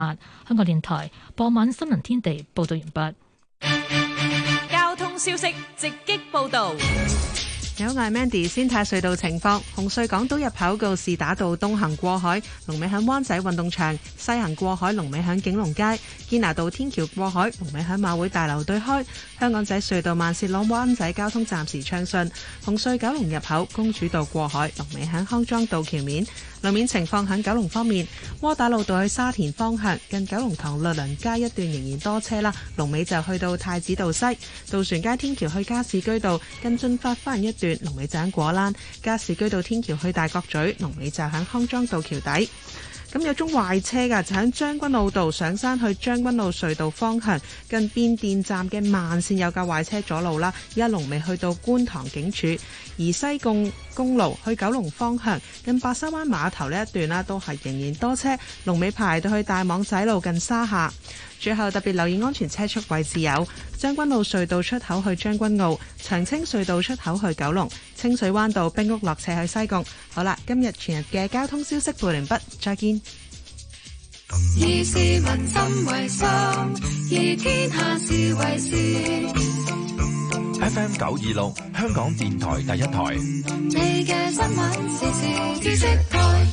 香港電台傍晚新聞天地報道完畢。交通消息直擊報道。 有嗌 Mandy 先睇隧道情況，紅隧港島入口告士打道東行過海，龍尾響灣仔運動場；西行過海，龍尾響景隆街。堅拿道天橋過海，龍尾響馬會大樓對開。香港仔隧道慢線落灣仔交通暫時暢順。紅隧九龍入口公主道過海，龍尾響康莊道橋面。路面情況響九龍方面，窩打老道去沙田方向近九龍塘律倫街一段仍然多車啦，龍尾就去到太子道西。渡船街天橋去加士居道近進發翻一段，龍尾就喺果欄。加士居道天橋去大角咀，龍尾就喺康莊道橋底。咁有宗壞車㗎，就喺將軍澳道上山去將軍澳隧道方向，近變電站嘅慢線有架壞車阻路啦。而家龍尾去到觀塘警署，而西貢公路去九龍方向，近白沙灣碼頭呢一段啦，都係仍然多車，龍尾排到去大網仔路近沙下。最後特別留意安全車速位置有將軍澳隧道出口去將軍澳、長青隧道出口去九龍、清水灣道冰屋落斜去西貢。好啦，今日全日嘅交通消息報完畢，再見。 以市民心為心，以天下事為事。 FM 926香港電台第一台。 你嘅新聞時事知識台。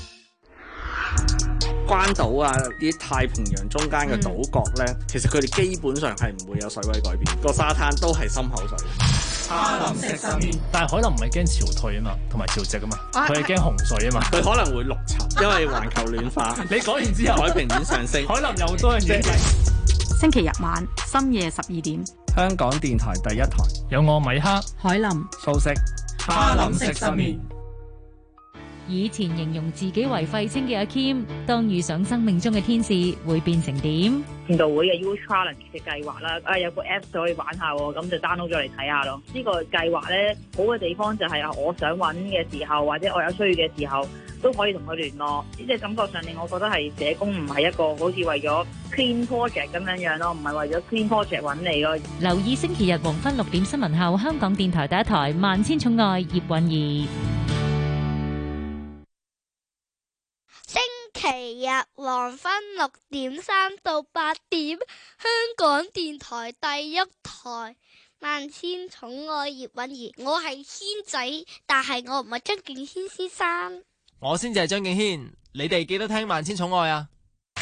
關島啊，啲太平洋中間嘅島國咧，其實佢哋基本上係唔會有水位改變，個沙灘都係深口水。 哈林食失眠，但係海南唔係驚潮退啊嘛，同埋潮汐啊嘛，佢係驚洪水啊嘛， 佢可能會陸沉，因為環球暖化。 你講完之後， 海平面上升， 海南又多樣嘢。 星期日晚深夜12點， 香港電台第一台有我米克、 海林、 素食。 哈林食失眠。 以前形容自己為廢青嘅阿 Kim，當遇上生命中嘅天使，會變成點？ 傳道會嘅 U Challenge 嘅計劃啦，有個 App 就可以玩下喎，咁就 download 咗嚟睇下咯。呢個計劃咧，好嘅地方就係我想揾嘅時候，或者我有需要嘅時候，都可以同佢聯絡。呢隻感覺上令我覺得係社工唔係一個好似為咗 clean project 咁樣咯，唔係為咗 clean project 揾你咯。 留意星期日黃昏6點新聞後，香港電台第一台《萬千寵愛》葉韻儀。 星期日黃昏6點3到8點，香港電台第一台萬千寵愛葉韻儀。我係軒仔，但係我唔係張敬軒先生。 我先至係張敬軒，你哋記得聽萬千寵愛啊！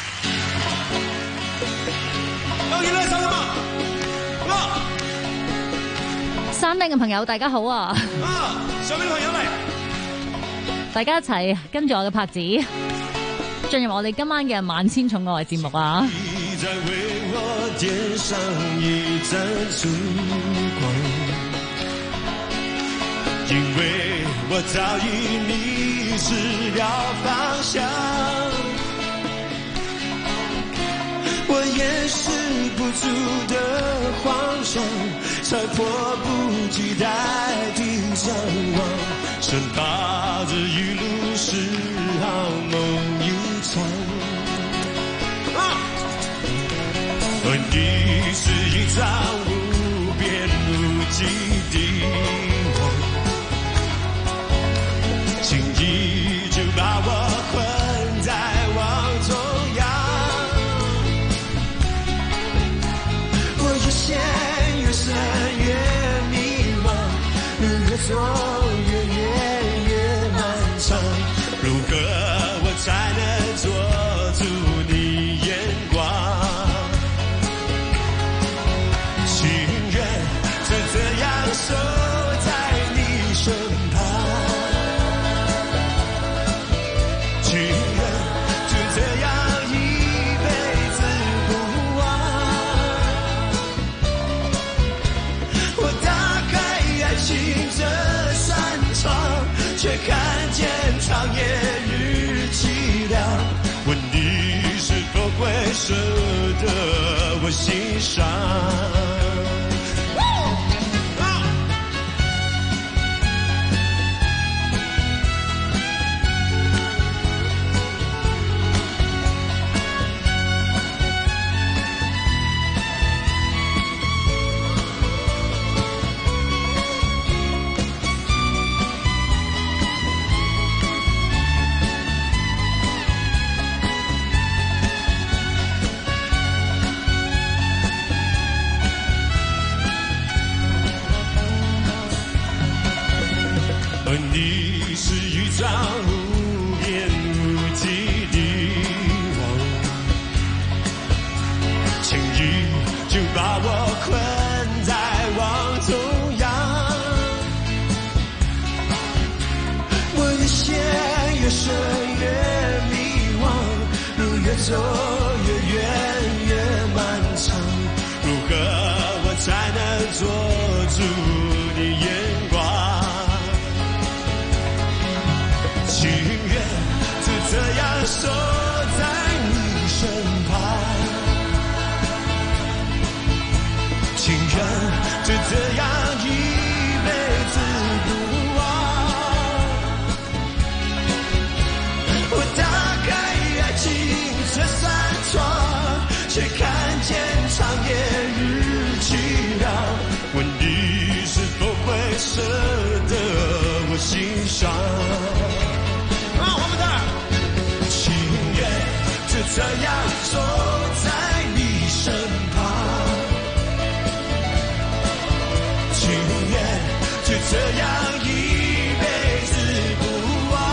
有嘢咧，手啦嘛！ 山頂嘅朋友大家好啊！ 上邊嘅朋友嚟， 大家一齊跟住我嘅拍子。進入我哋今晚嘅萬千寵愛節目啊！ 在為我點上一盞燭光，因為我早已迷失了方向，我掩飾不住的幻想，才迫不及待地向往，生怕這一路是好夢一場。你是一場無邊無際的夢，輕易就把我困在網中央，我越陷越深越迷茫，越走越漫長，如何我才能捉住你眼光？這樣守在你身旁，情願就這樣一輩子不忘。我打開愛情這扇窗，卻看見長夜日淒涼。問你是否會捨得我欣賞？ 走越遠越漫長，如何我才能捉住你眼光？情願就這樣守在你身旁，情願就這樣一輩子不忘。我打開愛情這扇窗，卻看見長夜日淒涼。問你是否會捨得我心傷？我們的情願就這樣守在你身旁，情願就這樣一輩子不忘。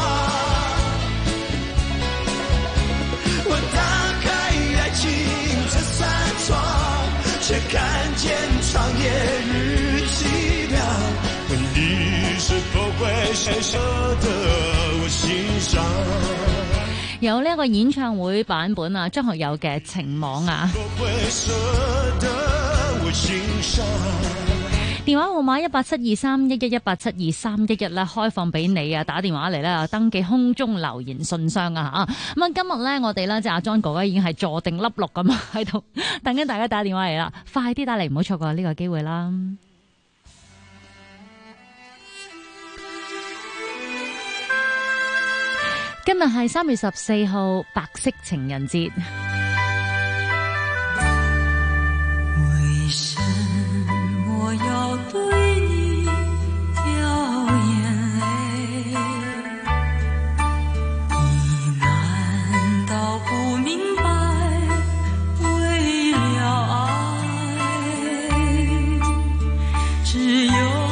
我打開愛情這扇窗，卻看見長夜日淒涼。問你是否會捨得我心傷？ 有呢一個演唱會版本啊，張學友嘅《情網》啊。電話號碼1872311，1872311咧，開放俾你啊，打電話嚟咧，登記空中留言信箱啊嚇。咁啊，今日咧我哋咧就阿 John 哥哥已經係坐定粒六咁喺度等緊大家打電話嚟啦，快啲打嚟，唔好錯過呢個機會啦！今日係3月14號，白色情人節。 為什麼要對你掉眼淚？你難道不明白？為了愛，只有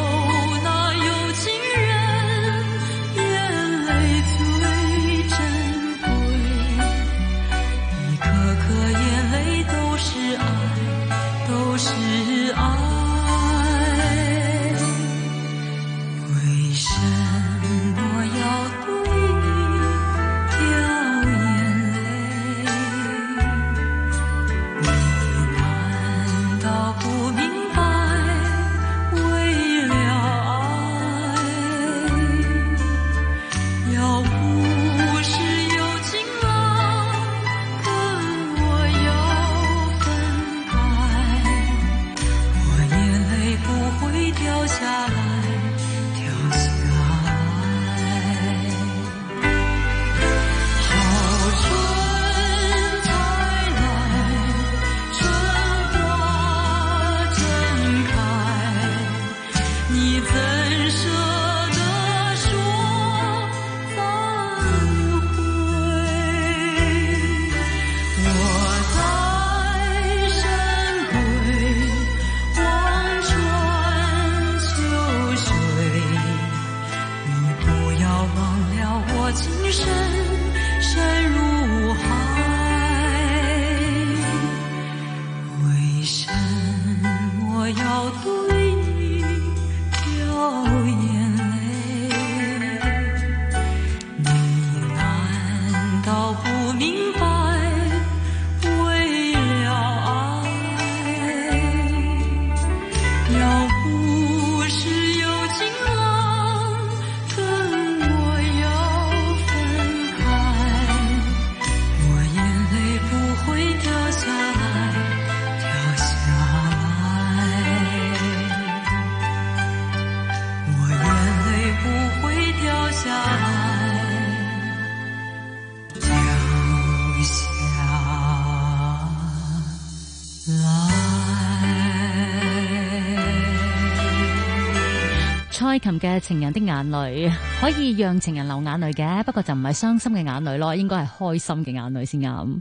蔡琴嘅《情人的眼淚》可以讓情人流眼淚嘅，不過就唔係傷心嘅眼淚咯，應該係開心嘅眼淚先啱。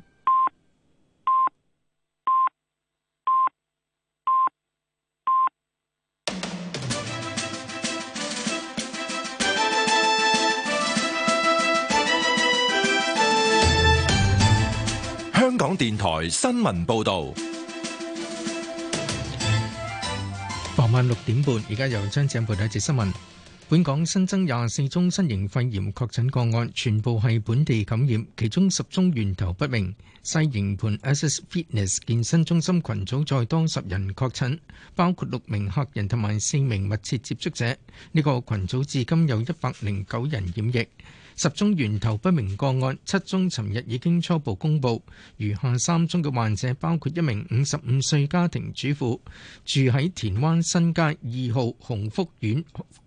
香港電台新聞報道。 傍晚6點半，而家由張子欣報道一節新聞。 本港新增24宗新型肺炎確診個案，全部係本地感染，其中10宗源頭不明。西營盤 SS Fitness 健身中心群組再多10人確診，包括6名客人同埋4名密切接觸者。呢個群組至今有109人染疫。10宗源頭不明個案，7宗尋日已經初步公佈，餘下3宗嘅患者包括一名55歲家庭主婦，住喺田灣新街2號鴻福苑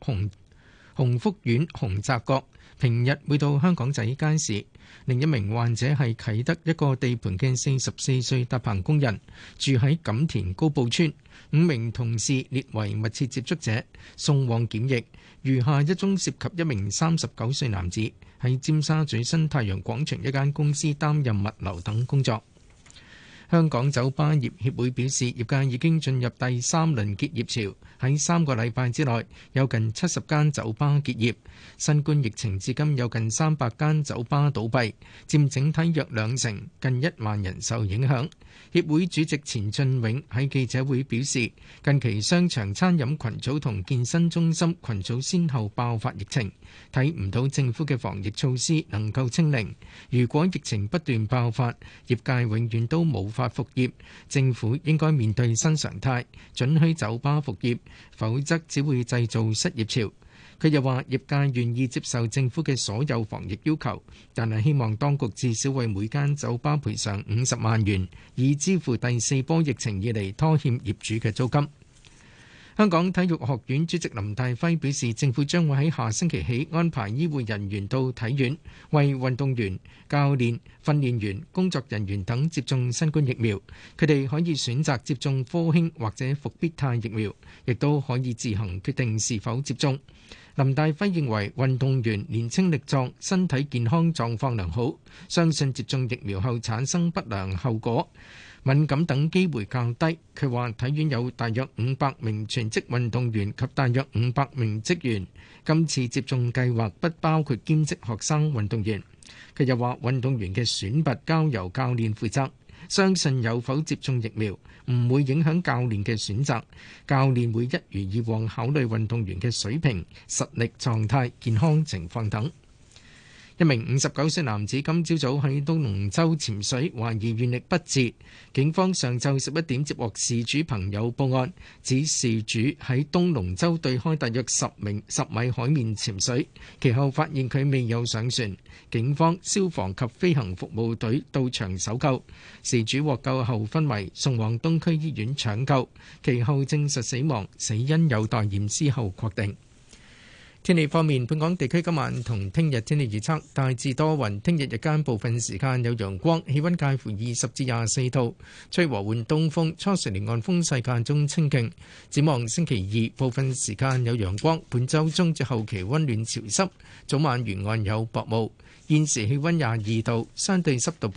鴻澤閣，平日會到香港仔街市。另一名患者係啟德一個地盤嘅44歲搭棚工人，住喺錦田高埔村。5名同事列為密切接觸者，送往檢疫。餘下1宗涉及一名39歲男子，喺尖沙咀新太陽廣場一間公司擔任物流等工作。香港酒吧業協會表示，業界已經進入第3輪結業潮，喺3個禮拜之內有近70間酒吧結業。新冠疫情至今有近300間酒吧倒閉，佔整體約2成，近1萬人受影響。協會主席錢俊永喺記者會表示，近期商場、餐飲群組同健身中心群組先後爆發疫情，睇唔到政府嘅防疫措施能夠清零。如果疫情不斷爆發，業界永遠都無法復業。政府應該面對新常態，准許酒吧復業，否則只會製造失業潮。佢又話，業界願意接受政府嘅所有防疫要求，但係希望當局至少為每間酒吧賠償50萬元，以支付第4波疫情以嚟拖欠業主嘅租金。香港體育學院主席林大輝表示，政府將會喺下星期起安排醫護人員到體院，為運動員、教練、訓練員、工作人員等接種新冠疫苗。佢哋可以選擇接種科興或者復必泰疫苗，亦都可以自行決定是否接種。林大輝認為運動員年輕力壯，身體健康狀況良好，相信接種疫苗後產生不良後果、敏感等機會較低。佢話體院有大約500名全職運動員及大約500名職員，今次接種計劃不包括兼職學生運動員。佢又話運動員嘅選拔交由教練負責，相信有否接種疫苗唔會影響教練嘅選擇，教練會一如以往考慮運動員嘅水平、實力狀態、健康情況等。一名59歲男子今朝早喺東龍洲潛水，懷疑願力不治。警方上晝11點接獲事主朋友報案，指事主喺東龍洲對開大約10米海面潛水，其後發現佢未有上船。警方、消防及飛行服務隊到場搜救，事主獲救後昏迷，送往東區醫院搶救，其後證實死亡，死因有待驗屍後確定。天氣方面，本港地區今晚同聽日天氣預測大致多雲，聽日日間部分時間有陽光，氣溫介乎20至24度，吹和緩東風，初時離岸風勢間中清勁。展望星期2部分時間有陽光，本週中至後期溫暖潮濕，早晚沿岸有薄霧。現時氣溫22度，相對濕度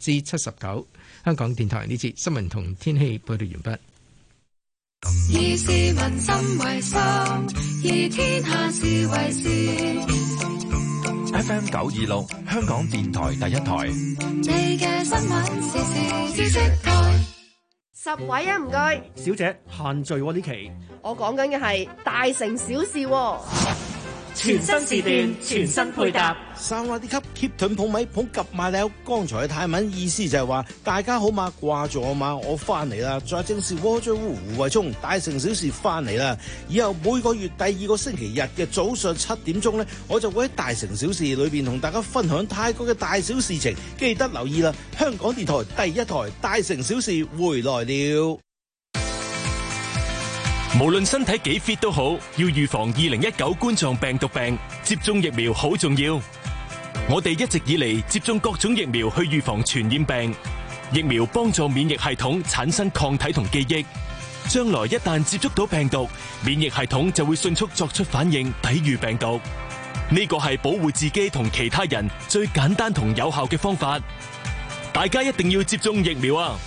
79%。香港電台呢節新聞同天氣報道完畢。 以市民心為心，以天下事為事。 FM 926，香港電台第一台。 你嘅新聞時事知識台。 10位啊，唔該。 小姐，限聚喎呢期。 我講緊嘅係大城小事喎。 全新時段，全新配搭。 薩瓦迪卡 keep 盾捧米捧及馬了。剛才嘅泰文意思就係話大家好嘛，掛住我嘛，我翻嚟啦。再正是窩追烏胡慧聰大城小事翻嚟啦。以後每個月第2個星期日嘅早上7點鐘呢，我就會喺大城小事裏邊同大家分享泰國嘅大小事情，記得留意啦。香港電台第一台大城小事回來了。 無論身體幾 fit 都好，要預防2019冠狀病毒病，接種疫苗好重要。我哋一直以嚟接種各種疫苗去預防傳染病，疫苗幫助免疫系統產生抗體同記憶，將來一旦接觸到病毒，免疫系統就會迅速作出反應，抵禦病毒。呢個係保護自己同其他人最簡單同有效嘅方法。大家一定要接種疫苗啊！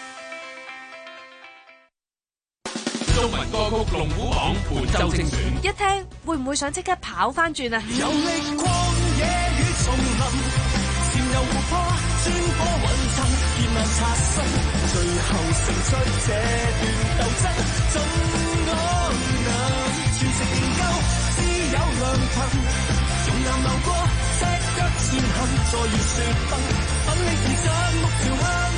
中文歌曲龍虎榜本周精選， 一聽會唔會想即刻跑翻轉啊？ 遊歷曠野與叢林，潛遊湖泊，穿過雲層，艱難擦身，最後勝出這段鬥爭，怎可能全城研究，只有先肯再熱血奔，等你時間目朝向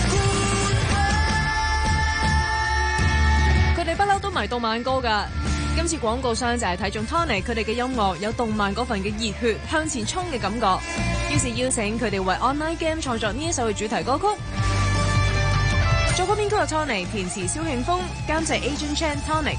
佢哋不嬲都迷動漫歌㗎。今次廣告商就係睇中 Tonic 佢哋嘅音樂有動漫嗰份嘅熱血向前衝嘅感覺，於是邀請佢哋為 online game 創作呢一首嘅主題歌曲。作曲編曲嘅 Tonic， 填詞蕭慶峰，監製 Agent Chan Tonic。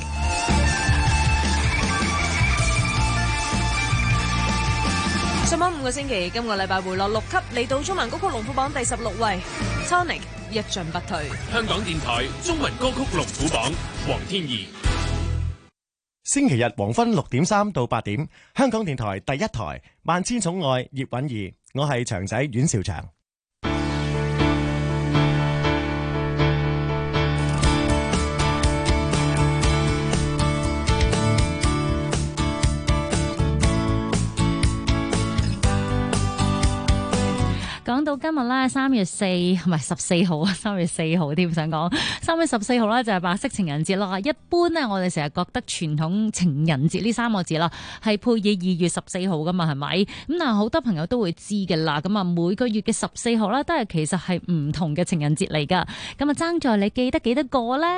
上網5個星期，今個禮拜回落6級，嚟到中文歌曲龍虎榜第16位。Tonic 一進不退。 香港電台中文歌曲龍虎榜，黃天怡。 星期日黃昏6點3到8點，香港電台第一台萬千寵愛葉韻儀，我係長仔阮兆祥。 講到今日咧，3月4唔係14號啊，3月4號添，想講3月14號咧就係白色情人節啦。一般咧，我哋成日覺得傳統情人節呢3個字啦，係配以2月14號噶嘛，係咪？咁但係好多朋友都會知嘅啦。咁啊，每個月嘅14號咧，都係其實係唔同嘅情人節嚟噶。咁啊，爭在你記得幾多個咧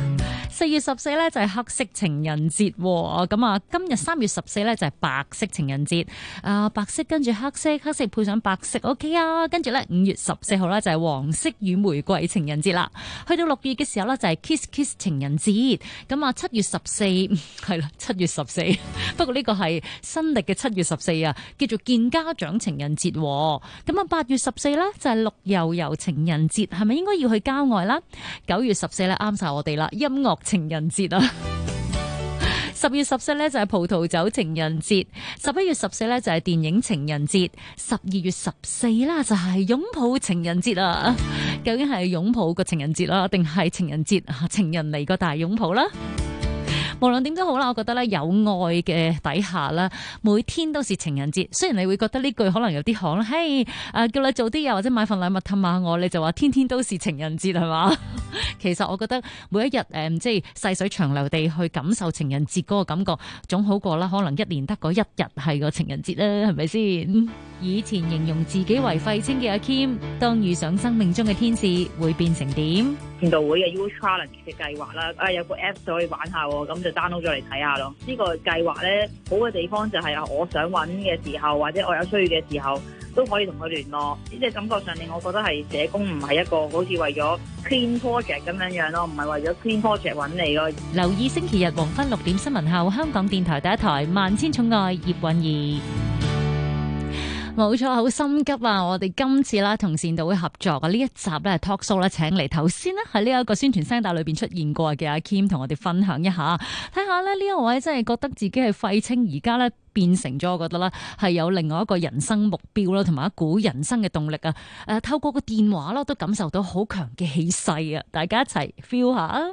？4月14咧就係黑色情人節。咁啊，今日3月14咧就係白色情人節。白色跟住黑色，黑色配上白色 ，OK 啊。跟住咧5月14號咧就係黃色與玫瑰情人節啦。去到6月嘅時候咧就係 Kiss Kiss 情人節。咁啊7月14係啦，7月14。不過呢個係新曆嘅7月14啊，叫做見家長情人節。咁啊8月14咧就係綠油油情人節，係咪應該要去郊外啦？9月14咧啱晒我哋啦，音樂情人節啊。10月14咧就係葡萄酒情人節，11月14咧就係電影情人節，12月14啦就係擁抱情人節啊！究竟係擁抱個情人節啦，定係情人節情人嚟個大擁抱啦？無論點都好啦，我覺得咧有愛嘅底下啦，每天都是情人節。雖然你會覺得呢句可能有啲行啦，嘿，叫你做啲嘢或者買份禮物氹下我，你就話天天都是情人節係嘛？其實我覺得每一日即係細水長流地去感受情人節嗰個感覺，總好過啦。可能一年得嗰一日係個情人節啦，係咪先？以前形容自己為廢青嘅阿 Kim， 當遇上生命中嘅天使，會變成點？ 善道會嘅 U Challenge 嘅計劃啦，有個 Apps 可以玩下喎，咁就 download 咗嚟睇下咯。呢個計劃咧好嘅地方就係我想揾嘅時候，或者我有需要嘅時候，都可以同佢聯絡。即係感覺上令我覺得係社工唔係一個好似為咗 clean project 咁樣樣咯，唔係為咗 clean project 揾你咯。 留意星期日黃昏6點新聞後，香港電台第一台萬千寵愛葉韻儀。冇錯，好心急啊！我哋今次啦同善導會合作嘅呢一集咧 talk show 咧，請嚟頭先咧喺呢一個宣傳聲帶裏邊出現過嘅阿 Kim 同我哋分享一下，睇下咧呢一位真係覺得自己係廢青，而家咧變成咗，我覺得咧係有另外一個人生目標啦，同埋一股人生嘅動力啊！透過個電話啦，都感受到好強嘅氣勢啊！大家一齊 feel 下啊！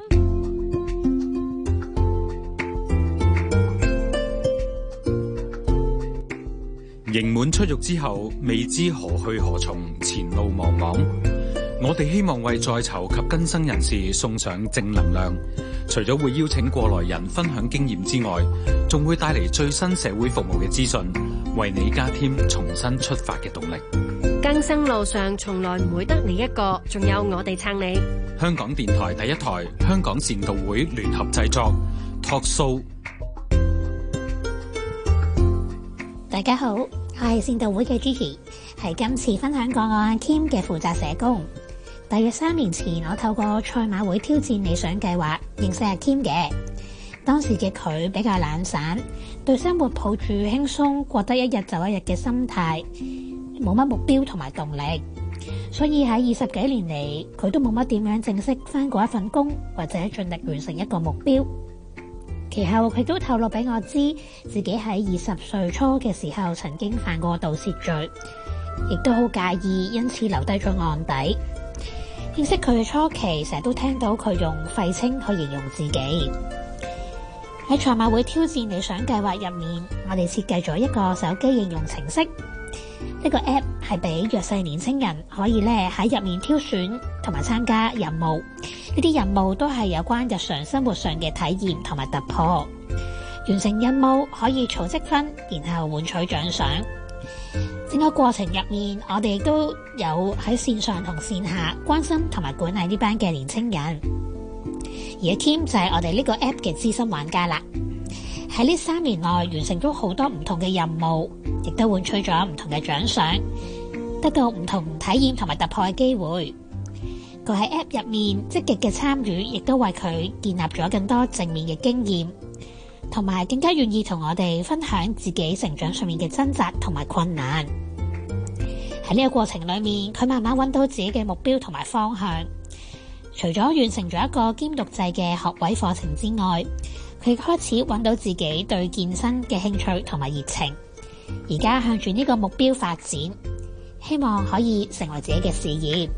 刑滿出獄之後，未知何去何從，前路茫茫。我哋希望為在囚及更生人士送上正能量，除咗會邀請過來人分享經驗之外，仲會帶嚟最新社會服務嘅資訊，為你加添重新出發嘅動力。 更生路上從來唔會得你一個，仲有我哋撐你。 香港電台第一台，香港善導會聯合製作 Talk Show。 大家好，我係善導會嘅 Gigi， 係今次分享個案 Kim 嘅負責社工。大約3年前，我透過賽馬會挑戰理想計劃認識阿 Kim 嘅。當時嘅佢比較懶散，對生活抱住輕鬆過得一日就一日嘅心態，冇乜目標同埋動力，所以喺20幾年嚟，佢都冇乜點樣正式返過一份工，或者盡力完成一個目標。其後佢都透露俾我知，自己喺20歲初嘅時候曾經犯過盜竊罪，亦都好介意，因此留低咗案底。認識佢嘅初期，成日都聽到佢用廢青去形容自己。喺賽馬會挑戰理想計劃入面，我哋設計咗一個手機應用程式。呢個 app 係俾弱勢年青人可以喺入面挑選同埋參加任務，呢啲任務都係有關日常生活上嘅體驗同埋突破。完成任務可以儲積分，然後換取獎賞。 整個過程入面，我哋亦都有喺線上同線下關心同埋管理呢班嘅年青人。而阿 Kim 就係我哋呢個 app 嘅資深玩家啦。喺呢3年內完成咗好多唔同嘅任務，亦都換取咗唔同嘅獎賞，得到唔同體驗同埋突破嘅機會。佢喺 app 入面積極嘅參與，亦都為佢建立咗更多正面嘅經驗，同埋更加願意同我哋分享自己成長上面嘅掙扎同埋困難。喺呢個過程裏面，佢慢慢揾到自己嘅目標同埋方向。除咗完成咗一個兼讀制嘅學位課程之外，佢開始揾到自己對健身嘅興趣同埋熱情。而家向住呢個目標發展，希望可以成為自己嘅事業。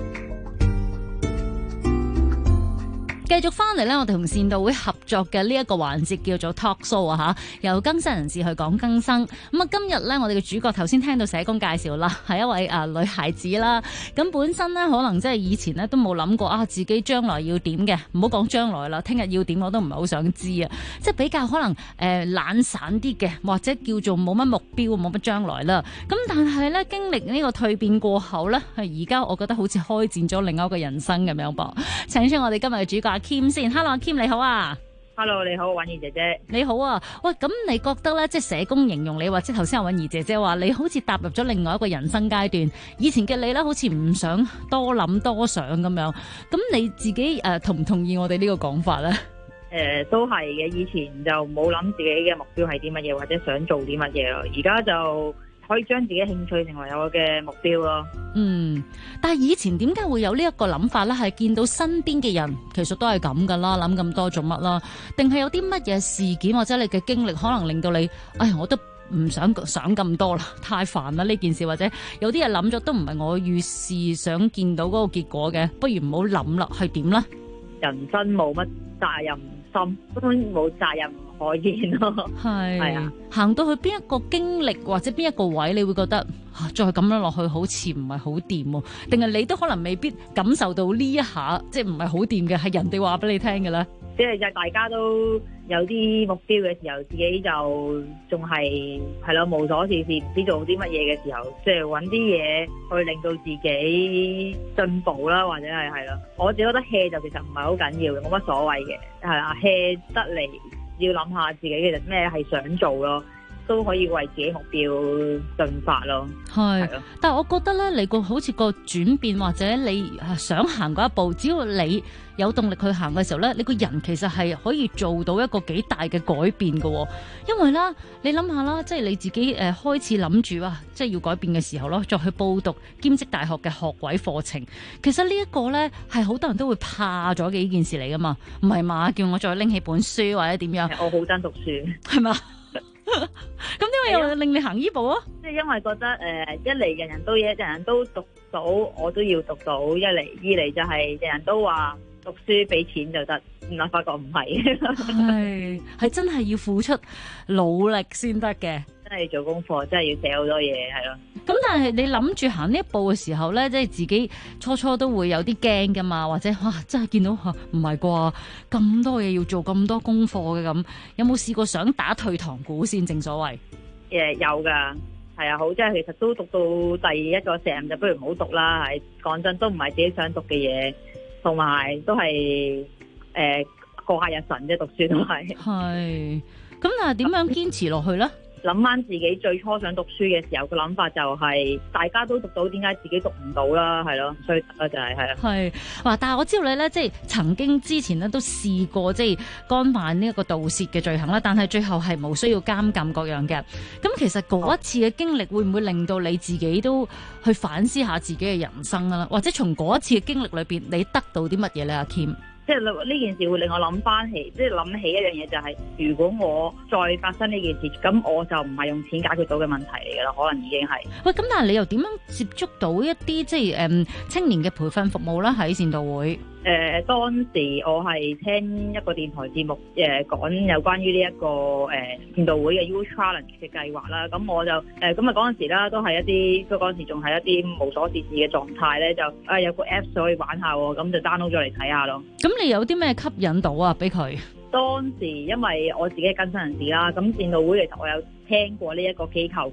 繼續翻嚟咧，我哋同善導會合作嘅呢一個環節叫做 Talk Show 啊嚇，由更新人士去講更生。咁啊，今日咧我哋嘅主角頭先聽到社工介紹啦，係一位女孩子啦。咁本身咧可能即係以前咧都冇諗過啊，自己將來要點嘅，唔好講將來啦，聽日要點我都唔係好想知啊。即係比較可能懶散啲嘅，或者叫做冇乜目標、冇乜將來啦。咁但係咧經歷呢個蛻變過後咧，係而家我覺得好似開展咗另外一個人生咁樣噃。請出我哋今日嘅主角Kim 先 ，Hello Kim 你好啊 ，Hello 你好，婉儀姐姐你好啊，喂，咁你覺得咧，即係社工形容你，或者頭先阿婉儀姐姐話你好似踏入咗另外一個人生階段，以前嘅你咧好似唔想多諗多想咁樣，咁你自己同唔同意我哋呢個講法咧？ 都係嘅，以前就冇諗自己嘅目標係啲乜嘢，或者想做啲乜嘢咯，而家就可以將自己興趣成為我嘅目標咯。 但係以前點解會有呢一個諗法咧？係見到身邊嘅人其實都係咁噶啦，諗咁多做乜啦？定係有啲乜嘢事件或者你嘅經歷可能令到你，我都唔想咁多啦，太煩啦呢件事，或者有啲嘢諗咗都唔係我預示想見到嗰個結果嘅，不如唔好諗啦，係點咧？ 人生冇乜責任心，根本冇責任可言咯。係啊， 行到去邊一個經歷或者邊一個位，你會覺得再咁樣落去好似唔係好掂喎？定係你都可能未必感受到呢一下，即係唔係好掂嘅，係人哋話俾你聽嘅咧？ 即係大家都有啲目標嘅時候，自己就仲係咯無所事事，唔知做啲乜嘢嘅時候，即係揾啲嘢去令到自己進步啦，或者係咯。我自己覺得 hea 就其實唔係好緊要嘅，冇乜所謂嘅，係啦 hea 得嚟要諗下自己其實咩係想做咯。都可以為自己目標進發咯，係。 但係我覺得咧，你個好似個轉變或者你想行嗰一步，只要你有動力去行嘅時候咧，你個人其實係可以做到一個幾大嘅改變嘅。因為啦，你諗下啦，即係你自己開始諗住即係要改變嘅時候咯，再去報讀兼職大學嘅學位課程。其實呢一個咧係好多人都會怕咗嘅呢件事嚟噶嘛，唔係嘛？叫我再拎起本書或者點樣？ 我好憎讀書， 係嘛？咁點解又令你行呢步啊？ 即係因為覺得一嚟人人都讀到，我都要讀到；一嚟二嚟就係人人都話讀書俾錢就得，原來發覺唔係， 係真係要付出努力先得嘅。 真係做功課，真係要寫好多嘢，係咯。 咁但係你諗住行呢一步嘅時候咧，即係自己初都會有啲驚噶嘛，或者真係見到唔係啩，咁多嘢要做，咁多功課嘅咁，有冇試過想打退堂鼓先？正所謂有噶，係啊，好，即係其實都讀到第一個 sem 就不如唔好讀啦。係講真，都唔係自己想讀嘅嘢，同埋都係過下日神啫，讀書都係。 係，咁但係點樣堅持落去咧？ 諗翻自己最初想讀書嘅時候，個諗法就係大家都讀到，點解自己讀唔到啦？係咯，所以就係係啊。 係，但係我知道你咧，即係曾經之前咧都試過即係干犯呢一個盜竊嘅罪行啦，但係最後係冇需要監禁各樣嘅。咁其實嗰一次嘅經歷會唔會令到你自己都去反思下自己嘅人生啦？或者從嗰一次嘅經歷裏邊，你得到啲乜嘢咧？阿 Kim？ 即係呢件事會令我諗翻起，即係諗起一樣嘢就係，如果我再發生呢件事，咁我就唔係用錢解決到嘅問題嚟噶啦，可能已經係。喂，咁但係你又點樣接觸到一啲即係青年嘅培訓服務啦？喺善導會。當時我係聽一個電台節目，講有關於呢一個善導會嘅 Youth Challenge 嘅計劃啦。咁我就咁啊嗰陣時啦，都係一啲，都嗰陣時仲係一啲無所事事嘅狀態咧，就有個 Apps 可以玩下喎，咁就 download 咗嚟睇下咯。 咁你有啲咩吸引到啊？俾佢？ 當時因為我自己係更新人士啦，咁善導會其實我有聽過呢一個機構嘅。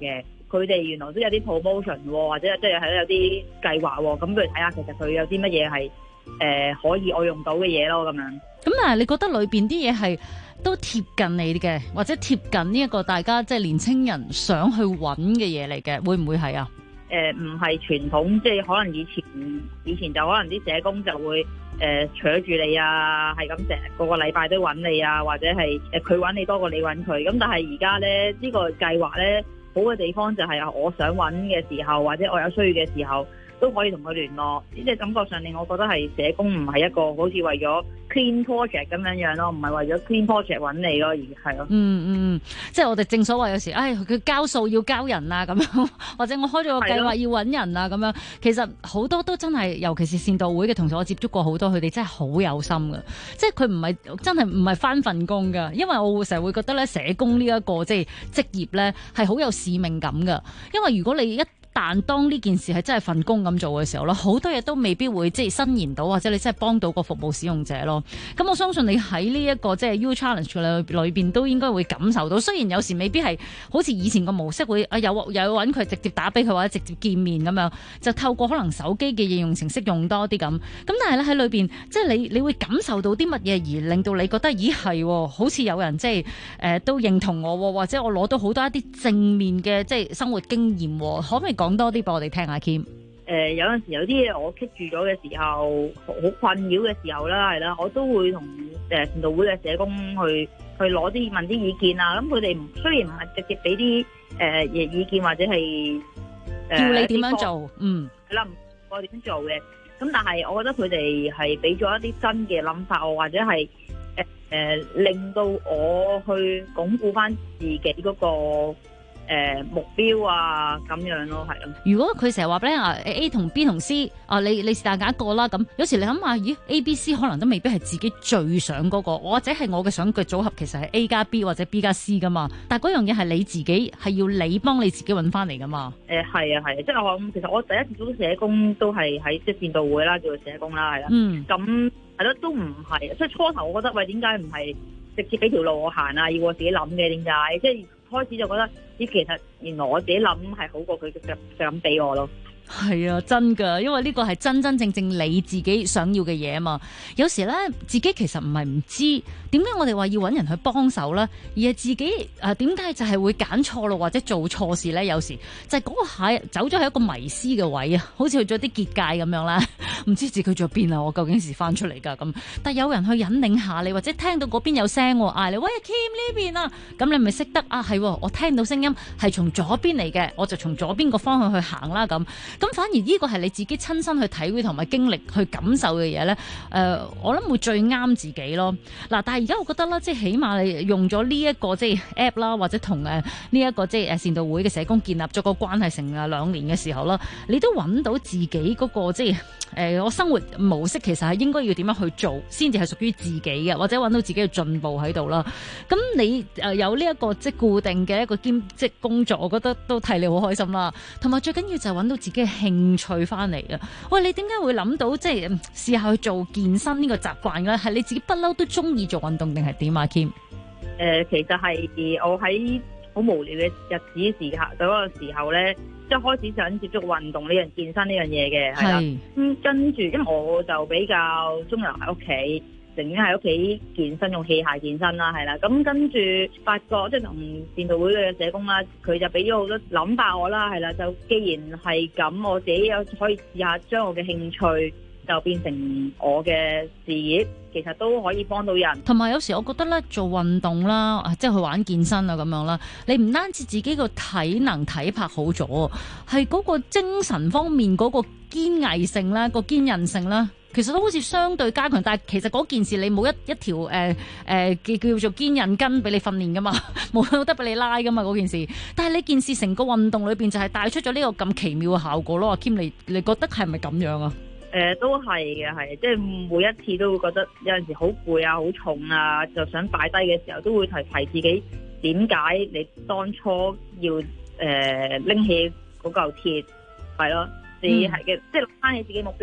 佢哋原來都有啲 promotion 喎，或者即係有啲計劃喎，咁不如睇下其實佢有啲乜嘢係可以我用到嘅嘢咯，咁樣。 咁但係你覺得裏邊啲嘢係都貼近你嘅，或者貼近呢一個大家即係年青人想去揾嘅嘢嚟嘅，會唔會係啊？ 唔係傳統，即係可能以前就可能啲社工就會扯住你啊，係咁成日個禮拜都揾你啊，或者係佢揾你多過你揾佢。咁但係而家咧呢個計劃咧好嘅地方就係我想揾嘅時候，或者我有需要嘅時候都可以同佢聯絡。即係感覺上令我覺得係社工唔係一個好似為咗 clean project 咁樣咯，唔係為咗 clean project 揾你咯，而係咯。 即係我哋正所謂有時，佢交數要交人啊咁樣，或者我開咗個計劃要揾人啊咁樣。其實好多都真係，尤其是善導會嘅同事，我接觸過好多，佢哋真係好有心㗎。即係佢唔係真係唔係返份工㗎，因為我成日會覺得咧，社工呢一個即係職業咧係好有使命感㗎。因為如果你但當呢件事係真係份工咁做嘅時候咧，好多嘢都未必會即係伸延到，或者你真係幫到個服務使用者咯。咁我相信你喺呢一個即係 U Challenge 裏邊都應該會感受到，雖然有時未必係好似以前個模式會有揾佢直接打俾佢或者直接見面咁樣，就透過可能手機嘅應用程式用多啲咁。咁但係咧喺裏邊，即係你會感受到啲乜嘢而令到你覺得咦係好似有人即係都認同我，或者我攞到好多一啲正面嘅即係生活經驗，可唔可以講多啲俾我哋聽下 Kim？ 有陣時有啲嘢我棘住咗嘅時候，好困擾嘅時候啦，係啦，我都會同善導會嘅社工去攞啲問啲意見啊。咁佢哋雖然唔係直接俾啲意見或者係叫你點樣做， 係啦，我點做嘅。咁但係我覺得佢哋係俾咗一啲新嘅諗法，或者係令到我去鞏固翻自己嗰個目標啊，咁樣咯，係咯。 如果佢成日話俾你聽A 同 B 同 C 你是但揀一個啦，咁有時你諗下，咦 A、B、C 可能都未必係自己最想嗰個，或者係我嘅想嘅組合其實係 A 加 B 或者 B 加 C 噶嘛。但係嗰樣嘢係你自己係要你幫你自己揾翻嚟噶嘛。 係啊，即係其實我第一次做社工都係喺即係善導會啦，叫做社工啦，係啦。咁係咯，都唔係，即係初頭我覺得喂，點解唔係直接俾條路我行啊？要我自己諗嘅，點解？即係開始就覺得其實原來我自己諗係好過佢就咁俾我咯。 係啊，真噶，因為呢個係真真正正你自己想要嘅嘢啊嘛。有時咧，自己其實唔係唔知點解我哋話要揾人去幫手咧，而係自己點解就係會揀錯路或者做錯事咧？有時就係嗰個下走咗喺一個迷思嘅位啊，好似去咗啲結界咁樣啦，唔知自己去咗邊啊？我究竟是翻出嚟噶咁？但係有人去引領下你，或者聽到嗰邊有聲嗌你，喂 Kim 呢邊啊，咁你咪識得係我聽到聲音係從左邊嚟嘅，我就從左邊個方向去行啦咁。咁反而呢個係你自己親身去體會同埋經歷去感受嘅嘢咧，我諗會最啱自己咯。嗱，但係而家我覺得啦，即係起碼你用咗呢一個即係 app 啦，或者同呢一個即係善導會嘅社工建立咗個關係成2年嘅時候啦，你都揾到自己嗰個即係我生活模式其實係應該要點樣去做，先至係屬於自己嘅，或者揾到自己嘅進步喺度啦。咁你有呢一個即係固定嘅一個兼職工作，我覺得都替你好開心啦。同埋最緊要就係揾到自己嘅興趣翻嚟啊！喂，你點解會諗到即係試下去做健身呢個習慣嘅咧？係你自己不嬲都中意做運動定係點啊 Kim？ 其實係我喺好無聊嘅日子時刻嗰個時候咧，即係開始想接觸運動呢樣健身呢樣嘢嘅，係啦。跟住因為我就比較中意留喺屋企，寧願喺屋企健身，用器械健身啦，係啦。咁跟住發覺即係同善導會嘅社工啦，佢就俾咗好多諗法我啦，係啦。就既然係咁，我自己有可以試下將我嘅興趣就變成我嘅事業，其實都可以幫到人。 同埋有時我覺得咧，做運動啦，即係去玩健身啊咁樣啦，你唔單止自己個體能體魄好咗，係嗰個精神方面嗰個堅毅性啦，個堅韌性啦，其實都好似相對加強。但係其實嗰件事你冇一條叫做堅韌筋俾你訓練噶嘛，冇得俾你拉噶嘛嗰件事。但係你件事成個運動裏邊就係帶出咗呢個咁奇妙嘅效果咯。阿 Kim，你覺得係咪咁樣啊？ 都係嘅，係即係每一次都會覺得有陣時好攰啊，好重啊，就想擺低嘅時候，都會提自己點解你當初要拎起嗰嚿鐵，係咯，你係嘅，即係諗翻起自己目標係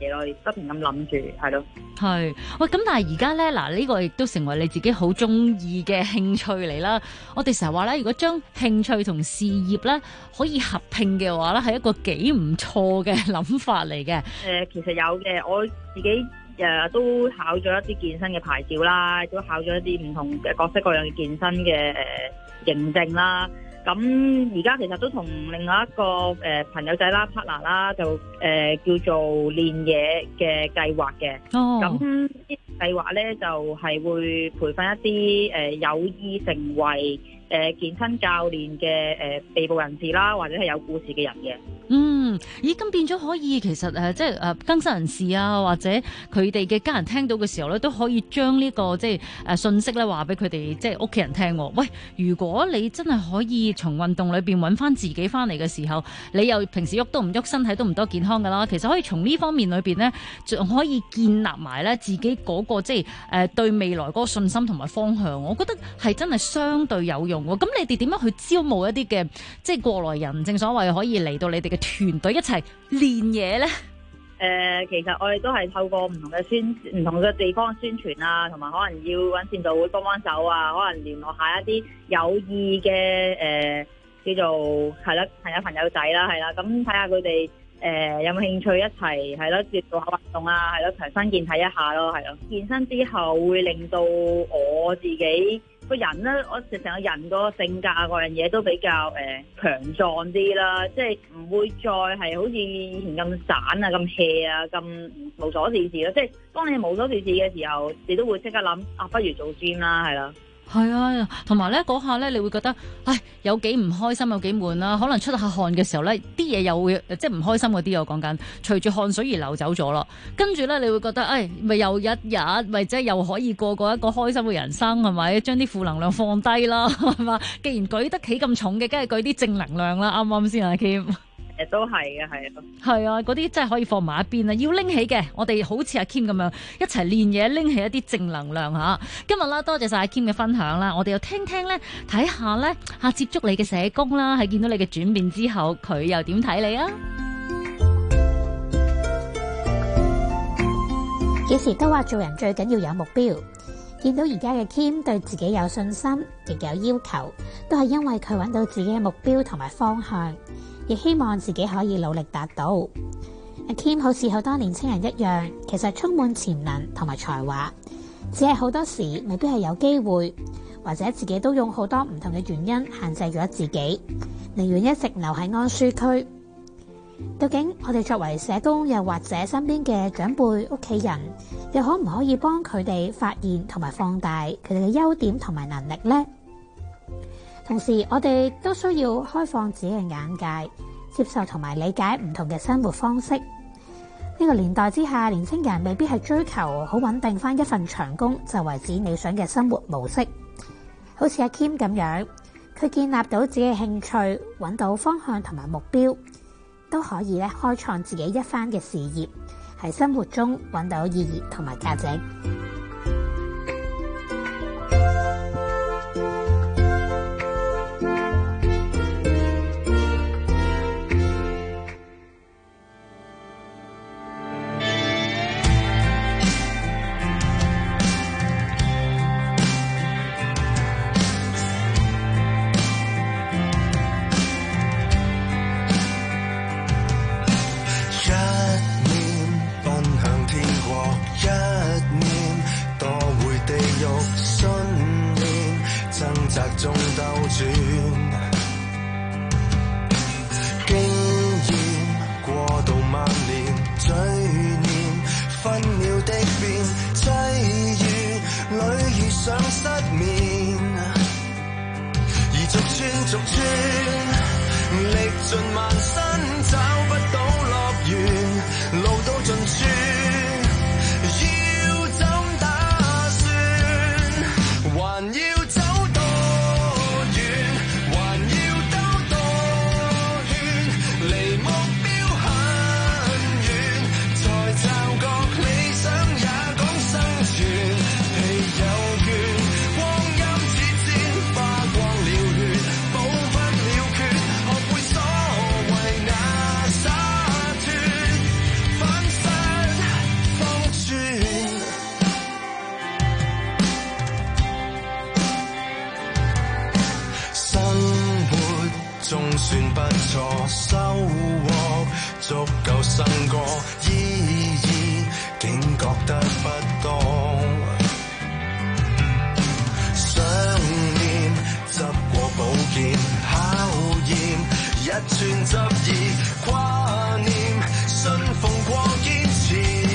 嘢咯，不停咁諗住，係咯。 係，喂，咁但係而家咧，嗱呢個亦都成為你自己好中意嘅興趣嚟啦。我哋成日話咧，如果將興趣同事業咧可以合併嘅話咧，係一個幾唔錯嘅諗法嚟嘅。 其實有嘅，我自己都考咗一啲健身嘅牌照啦，都考咗一啲唔同嘅各式各樣嘅健身嘅認證啦。咁而家其實都同另外一個朋友仔啦 partner 啦，就叫做練嘢嘅計劃嘅。咁啲計劃咧就係會培訓一啲有意成為健身教練嘅被捕人士啦，或者係有故事嘅人嘅。 咦，咁變咗可以其實即係更生人士啊，或者佢哋嘅家人聽到嘅時候咧，都可以將呢個即係信息咧話俾佢哋即係屋企人聽。喂，如果你真係可以從運動裏邊揾翻自己翻嚟嘅時候，你又平時喐都唔喐，身體都唔多健康噶啦，其實可以從呢方面裏邊咧，仲可以建立埋咧自己嗰個即係對未來嗰個信心同埋方向。我覺得係真係相對有用。咁你哋點樣去招募一啲嘅即係過來人，正所謂可以嚟到你哋嘅團隊一齊練嘢咧？ 其實我哋都係透過唔同嘅地方宣傳啊，同埋可能要揾善導會幫手啊，可能聯絡下一啲有意嘅叫做係啦朋友仔啦，係啦，咁睇下佢哋有冇興趣一齊係咯，接做下運動啊，係咯，強身健體一下咯，係咯。健身之後會令到我自己個人咧，我成個人個性格啊，各樣嘢都比較強壯啲啦，即係唔會再係好似以前咁散啊、咁 hea 啊、咁無所事事咯。即係當你無所事事嘅時候，你都會即刻諗啊，不如做 gym 啦，係啦。 係啊，同埋咧嗰下咧，你會覺得，唉，有幾唔開心，有幾悶啦。可能出下汗嘅時候咧，啲嘢又會即係唔開心嗰啲，我講緊，隨住汗水而流走咗咯。跟住咧，你會覺得，唉，咪又一日，或者又可以過一個開心嘅人生，係咪？將啲負能量放低啦，係嘛？既然舉得起咁重嘅，梗係舉啲正能量啦，啱唔啱先啊 Kim？ 都係嘅，係啊， 係啊，嗰啲真係可以放埋一邊啊！要拎起嘅，我哋好似阿 Kim 咁樣一齊練嘢，拎起一啲正能量嚇。今日啦，多謝晒阿 Kim 嘅分享啦，我哋又聽聽咧，睇下咧嚇接觸你嘅社工啦，喺見到你嘅轉變之後，佢又點睇你啊？ 幾時都話做人最緊要有目標，見到而家嘅 Kim 對自己有信心，亦有要求，都係因為佢揾到自己嘅目標同埋方向。亦希望自己可以努力達到。阿 Kim 好似好多年青人一樣，其實充滿潛能同埋才華，只係好多時未必係有機會，或者自己都用好多唔同嘅原因限制咗自己，寧願一直留喺安舒區。究竟我哋作為社工，又或者身邊嘅長輩、屋企人，又可唔可以幫佢哋發現同埋放大佢哋嘅優點同埋能力呢？同時，我哋都需要開放自己嘅眼界，接受同埋理解唔同嘅生活方式。呢個年代之下，年輕人未必係追求好穩定返一份長工就為自己理想嘅生活模式。好似阿 Kim 咁樣，佢建立到自己嘅興趣，揾到方向同埋目標，都可以咧開創自己一番嘅事業，喺生活中揾到意義同埋價值。 中兜轉，經驗過度萬年，罪念分秒的變，際遇裏遇上失眠，而逐寸歷盡萬辛找不到樂園，路到盡處要怎打算，還要走多錯收穫足夠勝過，依然竟覺得不多。想念執過寶劍考驗，一寸執意掛念，信奉過堅持，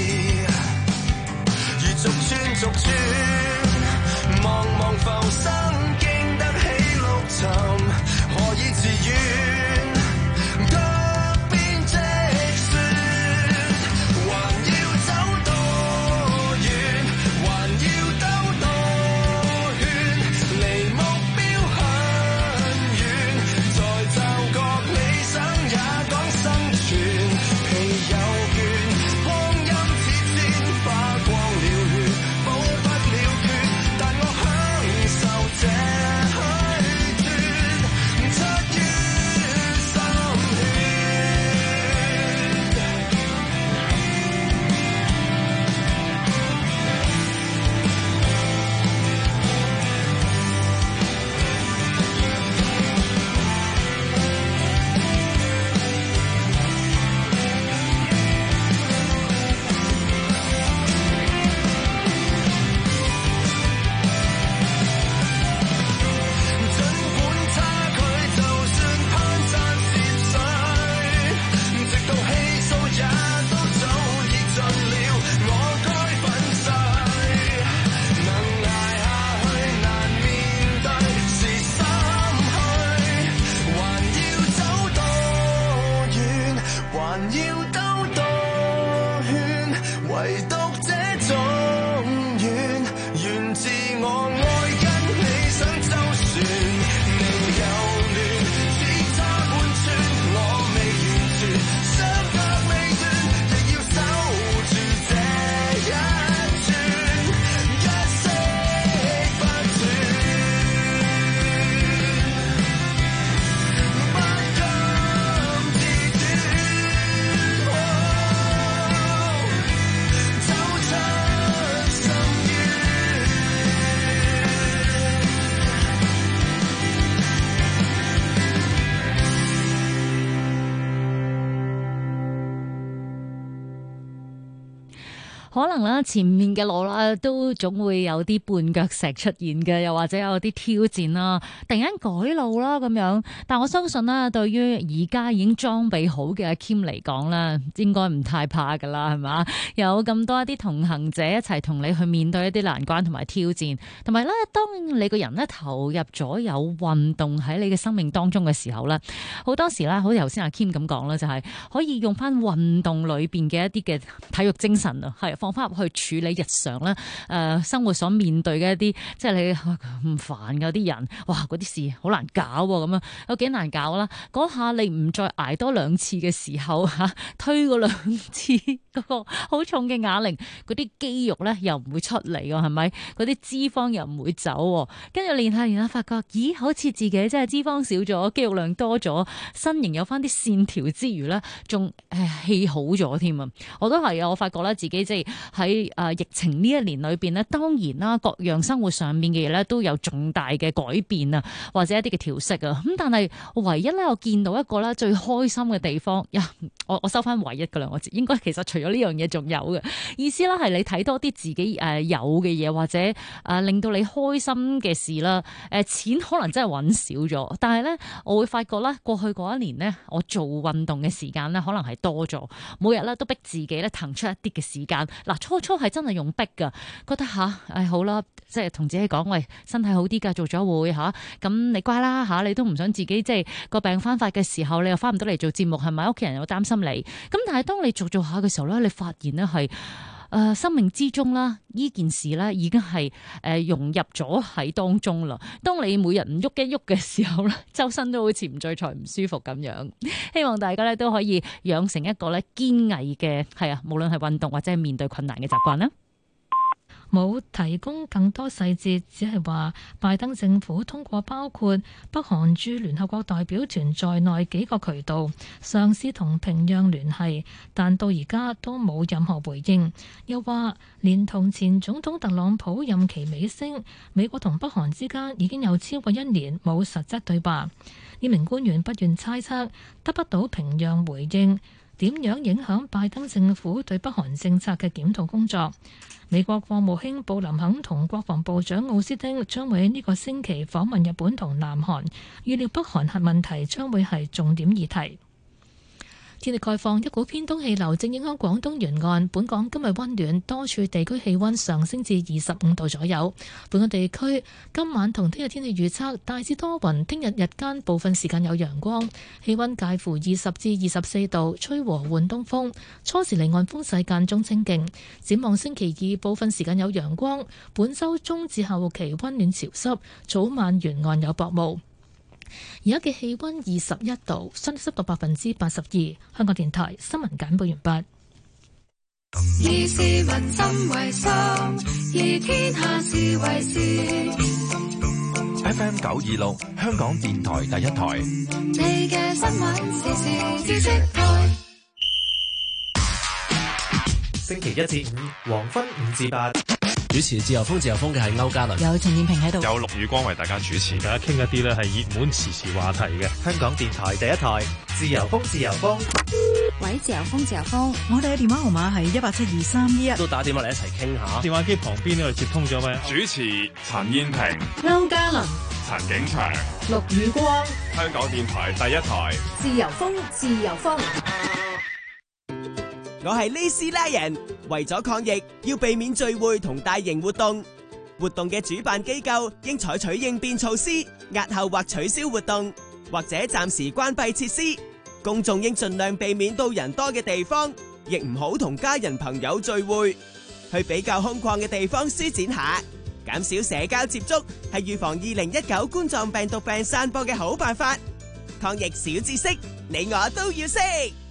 如逐寸逐寸茫茫浮生，經得起陸沉，何以自願腳邊積雪，還要走多遠，還要兜多圈，離目標很遠，在驟覺理想也講生存，疲有倦，光陰似箭，花光了血，補不了缺，但我享受這虛脫，出於心血。儘管差距就算攀山涉水，直到氣數也都早已盡了，我該粉碎。能捱下去，難面對是心虛，還要走多遠，還要兜多圈，唯獨這種緣，源自我愛跟理想周旋，命有亂，只差半寸，我未完全，雙腳未斷，亦要守住這一寸，一息不斷，不甘自斷，走出深淵。 可能啦，前面嘅路啦，都總會有啲絆腳石出現嘅，又或者有啲挑戰啦，突然間改路啦咁樣。但我相信啦，對於而家已經裝備好嘅阿 Kim 嚟講啦，應該唔太怕噶啦，係嘛？有咁多一啲同行者一齊同你去面對一啲難關同埋挑戰，同埋咧，當你個人咧投入咗有運動喺你嘅生命當中嘅時候咧，好多時咧，好似頭先阿 Kim 咁講啦，就係可以用翻運動裏邊嘅一啲嘅體育精神啊，係放翻入去處理日常咧，生活所面對嘅一啲，即係你唔煩嘅啲人，哇嗰啲事好難搞喎，咁樣有幾難搞啦？嗰下你唔再捱多2次嘅時候嚇，推嗰2次嗰個好重嘅啞鈴，嗰啲肌肉咧又唔會出嚟喎，係咪？嗰啲脂肪又唔會走，跟住練下發覺，咦，好似自己真係脂肪少咗，肌肉量多咗，身形有翻啲線條之餘咧，仲氣好咗添啊！我都係啊，我發覺咧自己即係喺疫情呢1年裏邊咧，當然啦，各樣生活上面嘅嘢咧都有重大嘅改變啊，或者一啲嘅調適啊。咁但係唯一咧，我見到一個咧最開心嘅地方，我收翻唯一嘅2個字，應該其實除咗呢樣嘢仲有嘅意思啦，係你睇多啲自己有嘅嘢，或者令到你開心嘅事啦。錢可能真係揾少咗，但係咧我會發覺咧，過去嗰1年咧，我做運動嘅時間咧可能係多咗，每日咧都逼自己咧騰出一啲嘅時間。嗱，初初係真係用逼㗎，覺得好啦，即係同自己講，喂，身體好啲㗎，做咗會咁你乖啦你都唔想自己即係個病翻發嘅時候，你又翻唔到嚟做節目，係咪？屋企人又擔心你，咁但係當你做下嘅時候咧，你發現咧係生命之中啦，呢件事咧已經係融入咗喺當中啦。當你每日唔喐一喐嘅時候咧，周身都好似唔聚財唔舒服咁樣。希望大家咧都可以養成一個咧堅毅嘅無論係運動或者係面對困難嘅習慣啦。 冇提供更多細節，只係話拜登政府通過包括北韓駐聯合國代表團在內幾個渠道嘗試同平壤聯繫，但到而家都冇任何回應。又話連同前總統特朗普任期尾聲，美國同北韓之間已經有超過1年冇實質對話。呢名官員不願猜測，得不到平壤回應，點樣影響拜登政府對北韓政策嘅檢討工作。美國國務卿布林肯同國防部長奧斯汀將會喺呢個星期訪問日本同南韓，預料北韓核問題將會係重點議題。天氣概況，一股偏東氣流正影響廣東沿岸，本港今日溫暖，多處地區氣溫上升至25度左右。本港地區今晚同聽日天氣預測大致多雲，聽日日間部分時間有陽光，氣溫介乎20至24度，吹和緩東風，初時離岸風勢間中清勁。展望星期二部分時間有陽光，本週中至後期溫暖潮濕，早晚沿岸有薄霧。而家嘅氣溫21度，相對濕度82%。香港電台新聞簡報完畢。 以市民心為心，以天下事為事。 FM 926，香港電台第一台。 你嘅新聞時事知識台。 星期1至5，黃昏5至8。 主持自由風嘅係歐嘉倫， 有陳燕平喺度， 有陸宇光為大家主持， 大家傾一啲咧係熱門時事話題嘅。 香港電台第一台，自由風。 喂，自由風，我哋嘅電話號碼係1872311， 都打電話嚟一齊傾下。 電話機旁邊呢度接通咗咩？ 主持陳燕平、 歐嘉倫、 陳景祥、 陸宇光， 香港電台第一台， 自由風。 我係呢斯拉人，為咗抗疫，要避免聚會同大型活動。活動嘅主辦機構應採取應變措施，押後或取消活動，或者暫時關閉設施。公眾應盡量避免到人多嘅地方，亦唔好同家人朋友聚會。去比較空曠嘅地方舒展下，減少社交接觸，係預防2019冠狀病毒病散播嘅好辦法。抗疫小知識，你我都要識。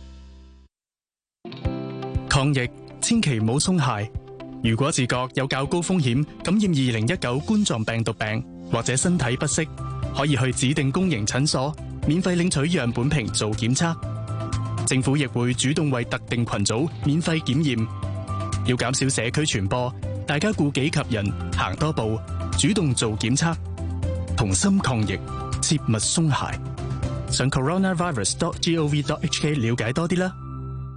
抗疫千祈唔好鬆懈。如果自覺有較高風險感染2019冠狀病毒病，或者身體不適，可以去指定公營診所免費領取樣本瓶做檢測。政府亦會主動為特定群組免費檢驗。要減少社區傳播，大家顧己及人，行多步，主動做檢測，同心抗疫，切勿鬆懈。上 coronavirus.gov.hk 了解多啲啦。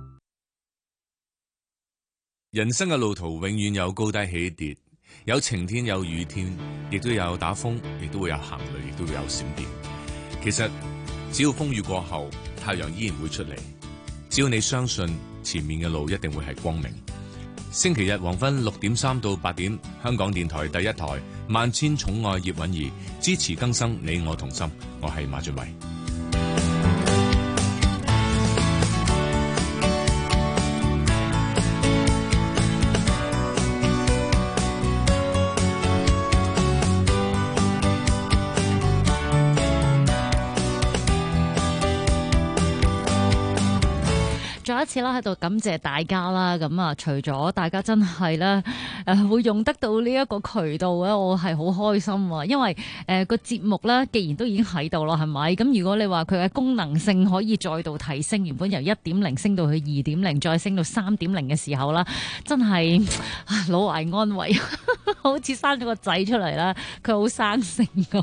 人生嘅路途永遠有高低起跌，有晴天有雨天，亦都有打風，亦都會有行雷，亦都會有閃電。其實只要風雨過後，太陽依然會出嚟。只要你相信前面嘅路一定會係光明。星期日黃昏6點3到8點，香港電台第一台萬千寵愛葉韻儀，支持更生，你我同心。我係馬俊偉。 再一次啦，喺度感謝大家啦。咁啊，除咗大家真係咧，會用得到呢一個渠道咧，我係好開心啊！因為個節目咧，既然都已經喺度啦，係咪？咁如果你話佢嘅功能性可以再度提升，原本由1.0升到去2.0，再升到3.0嘅時候啦，真係老懷安慰，好似生咗個仔出嚟啦，佢好生性咁。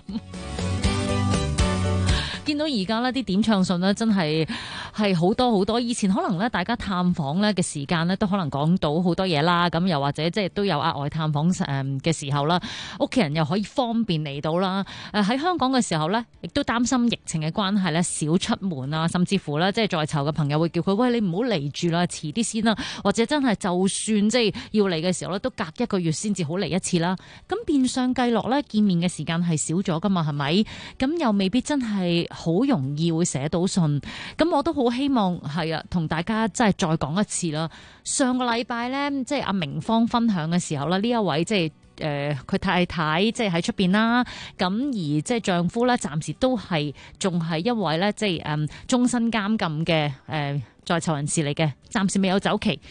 見到而家呢啲點唱信呢，真係好多好多。以前可能咧，大家探訪咧嘅時間呢，都可能講到好多嘢啦。咁又或者即係都有額外探訪嘅時候啦，屋企人又可以方便嚟到啦。喺香港嘅時候呢，亦都擔心疫情嘅關係呢，少出門啊，甚至乎呢，即係在囚嘅朋友會叫佢喂，你唔好嚟住啦，遲啲先啦。或者真係就算即係要嚟嘅時候呢，都隔1個月先至好嚟一次啦。咁變相計落呢，見面嘅時間係少咗噶嘛，係咪？咁又未必真係好容易會寫到信，咁我都好希望係啊，同大家真係再講一次啦。上個禮拜呢，即係阿明芳分享嘅時候啦，呢一位即係佢太太即係喺出邊啦，咁而即係丈夫呢，暫時都係仲係一位呢，即係終身監禁嘅在囚人士嚟嘅，暫時未有走期。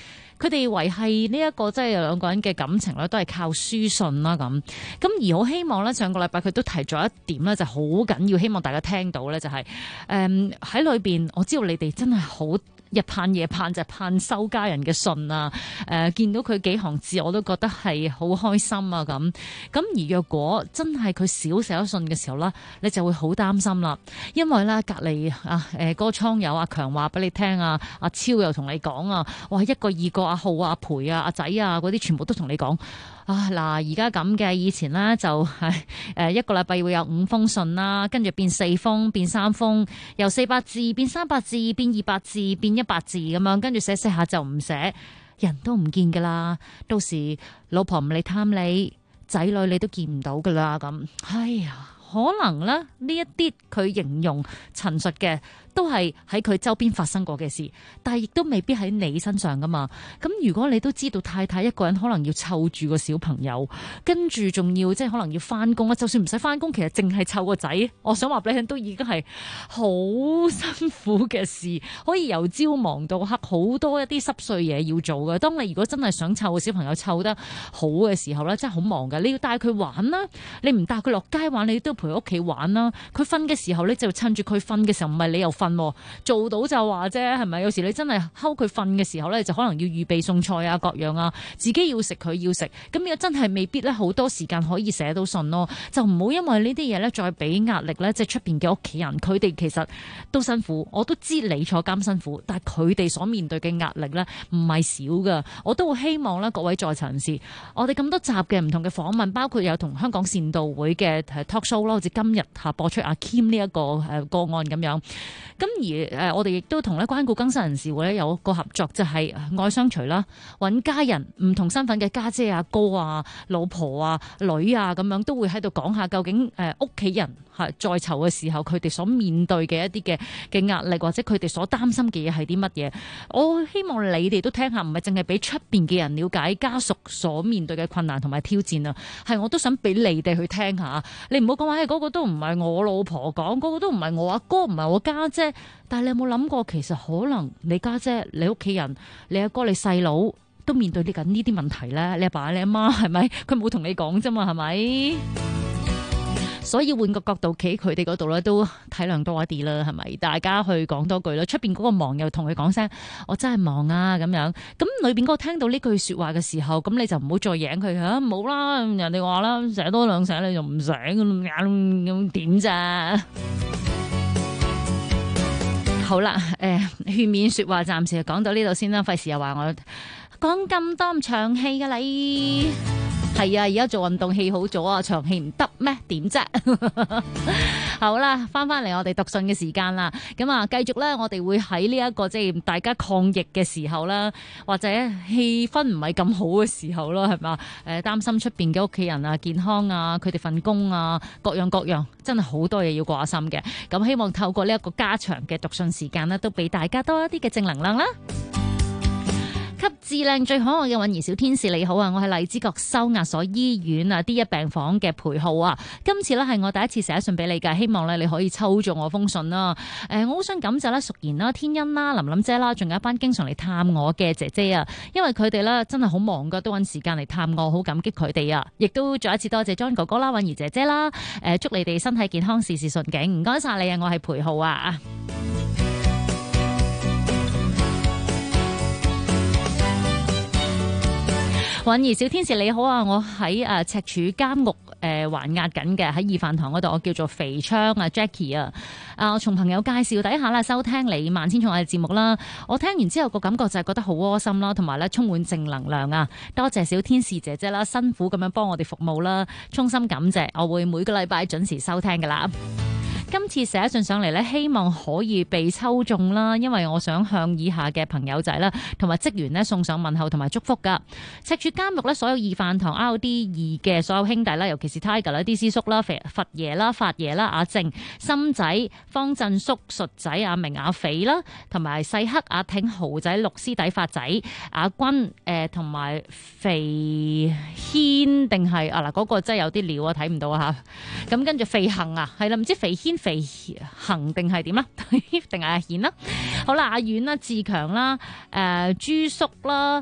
佢哋維係呢一個即係兩個人嘅感情咧，都係靠書信啦咁。咁而好希望咧，上個禮拜佢都提咗一點咧，就好緊要，希望大家聽到咧，就係喺裏邊，我知道你哋真係好日盼夜盼，就係盼收家人嘅信啊！見到佢幾行字，我都覺得係好開心啊！咁而若果真係佢少寫咗信嘅時候啦，你就會好擔心啦，因為咧隔離嗰個倉友阿強話俾你聽啊，阿超又同你講啊，哇一個二個阿浩阿培啊阿仔啊嗰啲全部都同你講。嗱，而家咁嘅，以前咧就係一個禮拜會有5封信啦，跟住變4封，變3封，由400字變300字，變200字，變100字咁樣，跟住寫下就唔寫，人都唔見噶啦，到時老婆唔嚟探你，仔女你都見唔到噶啦咁，哎呀，可能咧呢一啲佢形容陳述嘅。都係喺佢周邊發生過嘅事，但係亦都未必喺你身上噶嘛。咁如果你都知道太太一個人可能要湊住個小朋友，跟住仲要即係可能要翻工啦，就算唔使翻工，其實淨係湊個仔，我想話俾你聽，都已經係好辛苦嘅事，可以由朝忙到黑，好多一啲濕碎嘢要做嘅。當你如果真係想湊個小朋友湊得好嘅時候咧，真係好忙㗎。你要帶佢玩啦，你唔帶佢落街玩，你都要陪佢屋企玩啦。佢瞓嘅時候咧，就趁住佢瞓嘅時候，唔係你又瞓。做到就話啫，係咪？有時你真係睺佢瞓嘅時候咧，就可能要預備餸菜啊，各樣啊，自己要食佢要食，咁又真係未必咧好多時間可以寫到信咯。就唔好因為呢啲嘢咧，再俾壓力咧，即係出邊嘅屋企人，佢哋其實都辛苦。我都知你坐監辛苦，但係佢哋所面對嘅壓力咧，唔係少噶。我都好希望咧，各位在場人士，我哋咁多集嘅唔同嘅訪問，包括有同香港善導會嘅 talk show 啦，好似今日播出阿 Kim 呢一個個案咁樣。咁而我哋亦都同咧關顧更生人士會咧有個合作，就係愛相隨啦，揾家人唔同身份嘅家姐啊、哥啊、老婆啊、女啊咁樣，都會喺度講下究竟屋企人係在囚嘅時候，佢哋所面對嘅一啲嘅壓力，或者佢哋所擔心嘅嘢係啲乜嘢。我希望你哋都聽下，唔係淨係俾出邊嘅人了解家屬所面對嘅困難同埋挑戰啊，係我都想俾你哋去聽下。你唔好講話嗰個都唔係我老婆講，嗰個都唔係我阿哥，唔係我家姐。但係你有冇諗過，其實可能你家姐、你屋企人、你阿哥、你細佬都面對緊呢啲問題咧？你阿爸、你阿媽係咪？佢冇同你講啫嘛，係咪？所以換個角度企佢哋嗰度咧，都體諒多一啲啦，係咪？大家去講多句啦。出邊嗰個忙又同佢講聲，我真係忙啊咁樣。咁裏邊嗰個聽到呢句説話嘅時候，咁你就唔好再影佢嚇，冇啦。人哋話啦，寫多兩寫你就唔醒咁點咋？好啦，勸勉説話暫時講到呢度先啦，費事又話我講咁多咁長氣㗎你。係啊，而家做運動氣好咗啊，長氣唔得咩？點啫？好啦，翻嚟我哋讀信嘅時間啦。咁啊，繼續咧，我哋會喺呢一個即係大家抗疫嘅時候啦，或者氣氛唔係咁好嘅時候咯，係嘛？擔心出邊嘅屋企人啊、健康啊、佢哋份工啊，各樣真係好多嘢要掛心嘅。咁希望透過呢一個加長嘅讀信時間呢，都俾大家多一啲嘅正能量啦。給至靚最可愛嘅韻兒小天使你好啊，我係荔枝角收押所醫院啊 D1 病房嘅陪號啊，今次咧係我第一次寫信俾你嘅，希望咧你可以抽中我封信啦。我好想感謝啦淑賢啦、天恩啦、琳琳姐啦，仲有一班經常嚟探我嘅姐姐啊，因為佢哋咧真係好忙噶，都揾時間嚟探我，好感激佢哋啊！亦都再一次多謝 John 哥哥啦、韻兒姐姐啦，祝你哋身體健康、事事順境，唔該晒你啊！我係陪號啊。韻兒小天使你好啊，我喺赤柱監獄還押緊嘅，喺義飯堂嗰度，我叫做肥昌啊 Jackie 啊，我從朋友介紹底下啦收聽你萬千寵愛嘅節目啦，我聽完之後個感覺就係覺得好窩心啦，同埋咧充滿正能量啊！多謝小天使姐姐啦，辛苦咁樣幫我哋服務啦，衷心感謝，我會每個禮拜準時收聽噶啦。今次寫信上嚟咧，希望可以被抽中啦，因為我想向以下嘅朋友仔啦，同埋職員咧送上問候同埋祝福噶。赤柱監獄咧，所有義飯堂 RD2 嘅所有兄弟啦，尤其是 Tiger 啦、DC 叔啦、佛爺啦、發爺啦、阿正、心仔、方振叔、術仔、阿明、阿肥啦，同埋細黑、阿挺、豪仔、綠師弟、發仔、阿君同埋肥軒定係嗱嗰個真係有啲料啊，睇唔到啊嚇。咁跟住肥恒啊，係啦，唔知肥軒、肥恒定係點啦，定係阿顯啦。好啦，阿遠啦、志強啦、朱叔啦。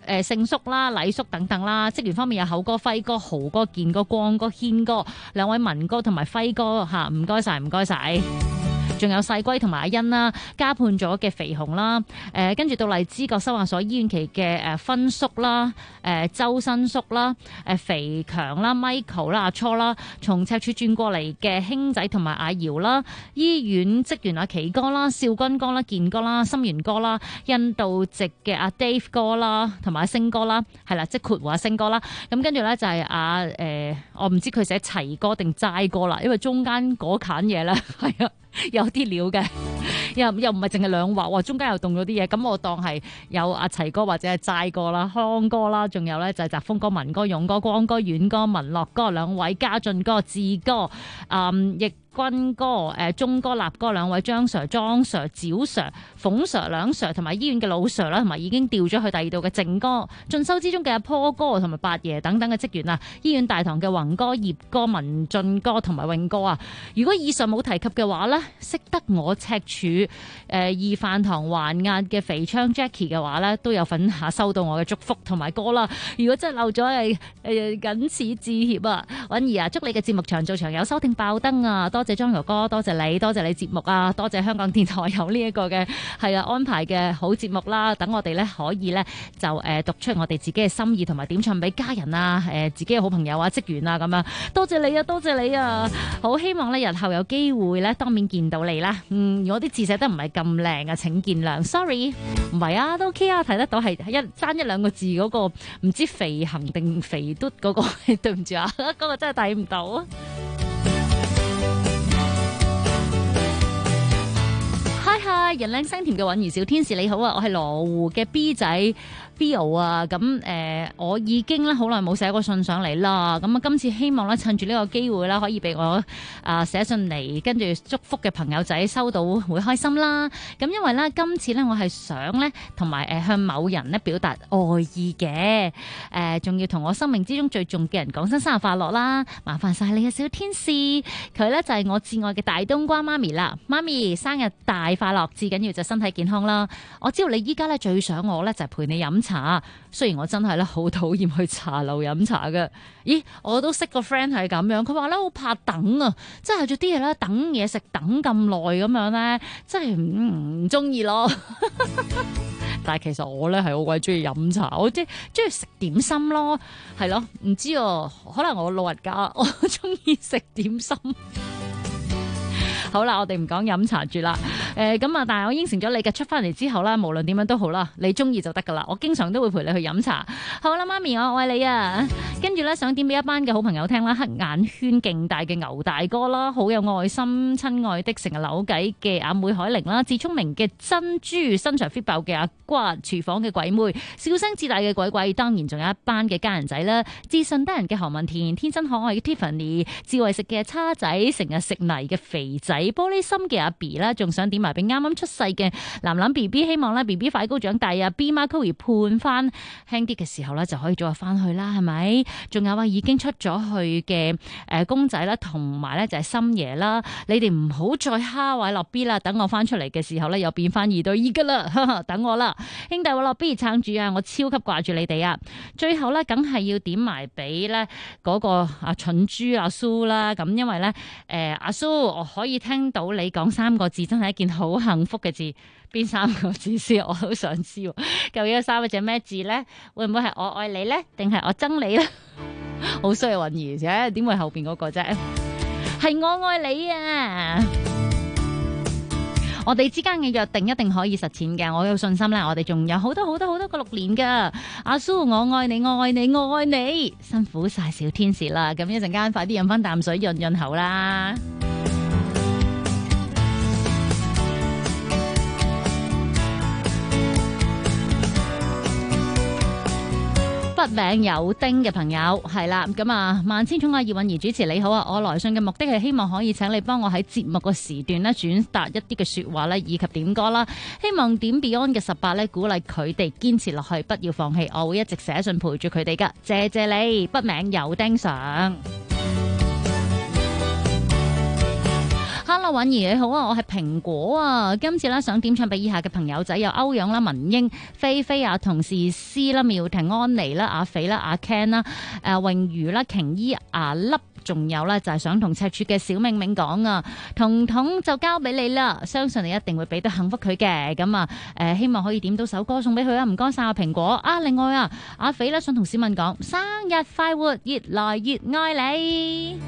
盛叔啦、禮叔等等啦。職員方面有口哥、輝哥、豪哥、健哥、光哥、軒哥兩位文哥同埋輝哥嚇，唔該晒，唔該晒。仲有細龜同埋阿欣啦，加判咗嘅肥紅啦，跟住到荔枝角收押所醫院期嘅芬叔啦，周新叔啦，肥強啦、Michael 啦、阿初啦，從赤柱轉過嚟嘅兄仔同埋阿姚啦，醫院職員阿奇哥啦、少君哥啦、健哥啦、心源哥啦，印度籍嘅阿 Dave 哥啦，同埋阿星哥啦，係啦，即括話阿星哥啦，咁跟住咧就係我唔知佢寫齊哥定齋哥啦，因為中間嗰揀嘢咧係啊。有啲料嘅，又唔係淨係兩畫，中間又動咗啲嘢，咁我當係有阿齊哥或者係齋哥啦、康哥啦，仲有咧就係澤峰哥、文哥、勇哥、光哥、遠哥、文樂哥兩位、家俊哥、志哥、亦軍哥、鐘哥、立哥兩位、張 Sir、莊 Sir、趙 Sir、馮 Sir 兩 Sir 同埋醫院嘅老 Sir 啦，同埋已經調咗去第二度嘅靜哥、進修之中嘅阿坡哥同埋八爺等等嘅職員啊，醫院大堂嘅宏哥、葉哥、文進哥同埋永哥啊，如果以上冇提及嘅話咧，識得我赤柱二飯堂還押嘅肥昌 Jackie 嘅話咧，都有份下收到我嘅祝福同埋歌啦。如果真係漏咗，僅此致歉啊！允兒啊，祝你嘅節目長做長有，收聽爆燈啊！多謝張哥哥，多謝你節目啊！多謝香港電台有呢一個嘅安排嘅好節目啦，等我哋咧可以咧就讀出我哋自己嘅心意同埋點唱俾家人啊、自己嘅好朋友啊、職員啊咁樣。多謝你啊，多謝你啊！好希望咧日後有機會咧當面見到你啦。我啲字寫得唔係咁靚啊，請見諒。Sorry， 唔係啊，都 OK 啊，睇得到係爭一兩個字嗰個唔知肥行定肥嘟嗰個，對唔住啊，嗰個真係睇唔到啊。嗨，人靚聲甜嘅韻兒小天使你好啊，我係羅湖嘅 B 仔 Bio 啊，咁我已經咧好耐冇寫過信上嚟啦，咁啊今次希望咧趁住呢個機會啦，可以俾我寫信嚟，跟住祝福嘅朋友仔收到會開心啦。咁因為咧今次咧我係想咧同埋向某人咧表達愛意嘅，仲要同我生命之中最重嘅人講聲生日快樂啦，麻煩晒你嘅小天使，佢咧就係我至愛嘅大冬瓜媽咪啦，媽咪生日大快樂，至緊要就身體健康啦。我知道你依家咧最想我咧就係陪你飲茶，雖然我真係咧好討厭去茶樓飲茶嘅。咦，我都識個 friend 係咁樣，佢話咧好怕等啊，即係做啲嘢咧等嘢食等咁耐咁樣咧，真係唔中意咯。但係其實我咧係好鬼中意飲茶，我即係中意食點心咯，係咯，唔知啊，可能我老人家我中意食點心。好啦，我哋唔講飲茶住啦。咁啊，但係我應承咗你嘅，出翻嚟之後啦，無論點樣都好啦，你中意就得噶啦。我經常都會陪你去飲茶。好啦，媽咪，我愛你啊！跟住咧，想點俾一班嘅好朋友聽啦，黑眼圈勁大嘅牛大哥啦，好有愛心親愛的成日扭計嘅阿妹海玲啦，自聰明嘅珍珠，身材 fit 爆嘅阿瓜，廚房嘅鬼妹，笑聲自大嘅鬼鬼，當然仲有一班嘅家人仔啦，自信得人嘅何文田，天真可愛嘅 Tiffany， 智慧食嘅叉仔，成日食泥嘅肥仔，玻璃心嘅阿 B 啦，仲想點埋俾啱啱出世嘅藍藍 B B， 希望咧 B B 快高長大啊 ，B 媽 Koey 判翻輕啲嘅時候咧就可以早日翻去啦，係咪？仲有已經出咗去嘅公仔啦，同埋咧就係深爺啦，你哋唔好再蝦位落 B 啦，等我翻出嚟嘅時候咧又變翻2對2噶啦，等我啦，兄弟我落 B 撐住啊，我超級掛住你哋啊！最後咧梗係要點埋俾咧嗰個阿蠢豬阿蘇啦，咁因為咧阿蘇我可以聽到你講3個字，真係一件好幸福嘅字。邊3個字先？我好想知，究竟有3個字咩字咧？會唔會係我愛你咧，定係我憎你咧？好衰啊，允兒啫，點會後邊嗰個啫？係我愛你啊！我哋之間嘅約定一定可以實踐嘅，我有信心咧。我哋仲有好多個6年噶。阿蘇，我愛你，我愛你，我愛你，辛苦晒小天使啦！咁一陣間快啲飲翻啖水潤潤喉啦。筆名有丁嘅朋友係啦，咁啊萬千寵愛葉韻儀主持你好啊，我來信嘅目的係希望可以請你幫我喺節目個時段咧轉達一啲嘅說話咧，以及點歌啦，希望點 Beyond 嘅18咧，鼓勵佢哋堅持落去，不要放棄，我會一直寫信陪住佢哋噶，謝謝你。筆名有丁上。Hello Hello， 允兒你好啊，我係蘋果啊。今次咧想點唱俾以下嘅朋友仔，有歐陽啦、文英、菲菲啊、同事詩啦、妙婷、安妮啦、阿肥啦、阿 Ken 啦、榮如啦、瓊姨、阿粒，仲有咧就係想同赤柱嘅小明明講啊，彤彤就交俾你啦，相信你一定會俾到幸福佢嘅。咁啊，希望可以點到首歌送俾佢啊，唔該晒啊蘋果啊。另外啊，阿肥咧想同小敏講生日快活，越來越愛你。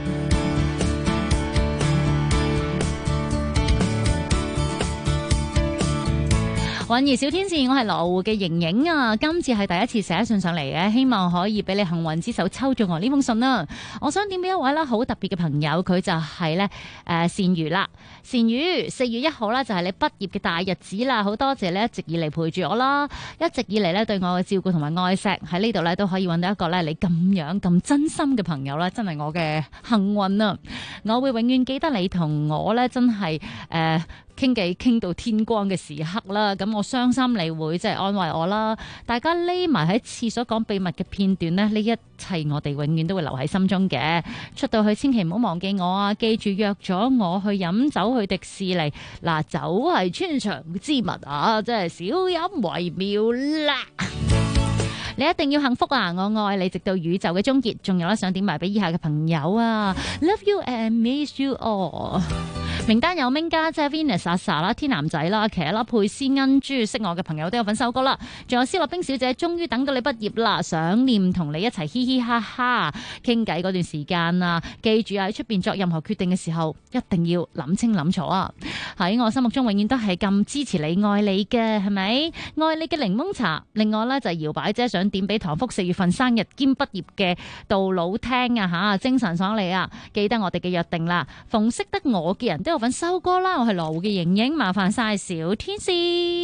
韻兒小天使，我係羅湖嘅瑩瑩啊，今次係第一次寫信上嚟嘅，希望可以俾你幸運之手抽中我呢封信啦。我想點俾一位啦好特別嘅朋友，佢就係咧善如啦。善如4月1號啦，就係你畢業嘅大日子啦，好多謝你一直以嚟陪住我啦，一直以嚟咧對我嘅照顧同埋愛錫，喺呢度咧都可以揾到一個咧你咁樣咁真心嘅朋友啦，真係我嘅幸運啊！我會永遠記得你同我咧，真係傾偈傾到天光嘅時刻啦，咁我傷心你會即係安慰我啦，大家匿埋喺廁所講秘密嘅片段呢，呢一切我哋永遠都會留喺心中嘅。出到去千祈唔好忘記我啊，記住約咗我去飲酒去迪士尼，嗱酒係穿腸之物啊，真係少飲為妙啦。你一定要幸福啊！我愛你直到宇宙嘅終結。仲有啦，想點埋俾以下嘅朋友啊 ，Love you and miss you all。名單有明家姐 Venus 阿 Sa 啦，天男仔啦，騎啦佩斯恩珠，識我嘅朋友都有份收歌啦。仲有斯樂冰小姐，終於等到你畢業啦，想念同你一齊嘻嘻哈哈傾偈嗰段時間啊！記住啊，喺出邊作任何決定嘅時候，一定要諗清諗楚啊！喺我心目中永遠都係咁支持你、愛你嘅，係咪？愛你嘅檸檬茶。另外呢，就係搖擺姐想點俾唐福4月份生日兼畢業嘅杜老聽啊吓，精神爽利啊！記得我哋嘅約定啦，逢識得我嘅人都有份收歌啦。我係羅湖嘅瑩瑩，麻煩晒小天使。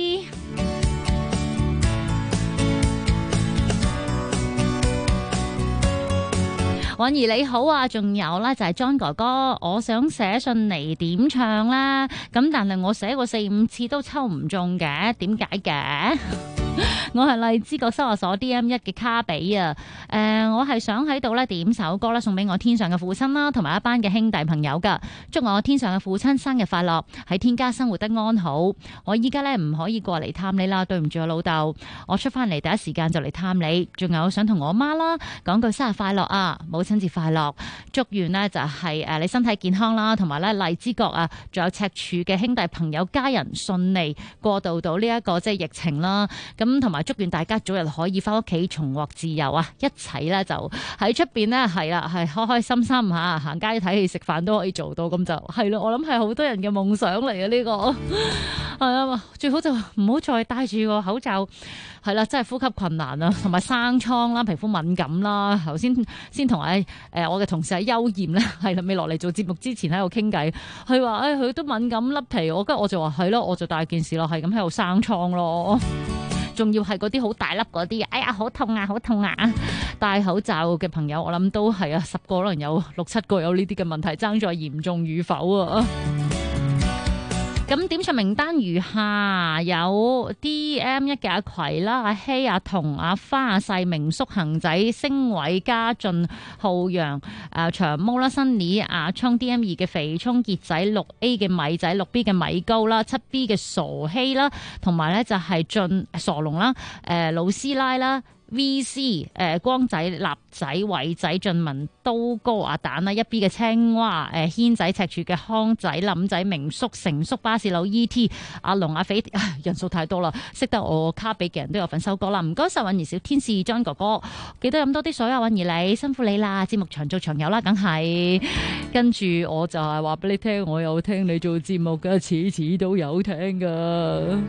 韻兒你好啊，仲有啦就係 John 哥哥，我想寫信嚟點唱啦，咁但係我寫過4-5次都抽唔中嘅，點解嘅？我係荔枝角收押所 DM1 嘅卡比啊，我係想喺度咧點首歌啦，送俾我天上嘅父親啦，同埋一班嘅兄弟朋友噶，祝我天上嘅父親生日快樂，喺天家生活得安好。我依家咧唔可以過嚟探你啦，對唔住我老豆，我出翻嚟第一時間就嚟探你。仲有想同我媽啦講句生日快樂啊，母親節快樂，祝願呢就係你身體健康啦，同埋咧荔枝角啊，仲有赤柱嘅兄弟朋友家人順利過渡到呢一個即係疫情啦。咁同埋祝願大家早日可以翻屋企重獲自由啊！一齊咧就喺出邊咧係啦，係開開心心吓，行街睇戲食飯都可以做到，咁就係咯。我諗係好多人嘅夢想嚟嘅呢個，係啊，最好就唔好再戴住個口罩，係啦，真係呼吸困難啊，同埋生瘡啦、皮膚敏感啦。頭先同我嘅同事喺邱艷咧，係啦，未落嚟做節目之前喺度傾偈，佢話佢都敏感甩皮，跟住我就話係咯，我就大件事咯，係咁喺度生瘡咯。仲要係嗰啲好大粒嗰啲，哎呀好痛啊好痛啊！戴口罩嘅朋友，我諗都係啊，10個可能有6-7個有呢啲嘅問題，爭在嚴重與否啊！咁點唱名單如下，有 DM1 嘅阿葵啦、阿希、阿彤、阿花、阿細、明叔、恒仔、星偉、家俊、浩陽、長毛啦、新李、阿聰、DM2 嘅肥聰、傑仔、6A 嘅米仔、6B 嘅米高啦、7B 嘅傻希啦，同埋咧就係俊傻龍啦、老師奶啦。VC 光仔、立仔、偉仔、俊文、刀哥、阿蛋啦，1B 嘅青蛙、軒仔、赤柱嘅康仔、林仔、明叔、成叔、巴士佬、ET、阿龍、阿肥，人數太多啦，識得我卡比嘅人都有份收歌啦，唔該晒韻兒小天使 John 哥哥，記得飲多啲水啊，韻兒你辛苦你啦，節目長做長有啦，梗係，跟住我就係話俾你聽，我有聽你做節目嘅，次次都有聽噶。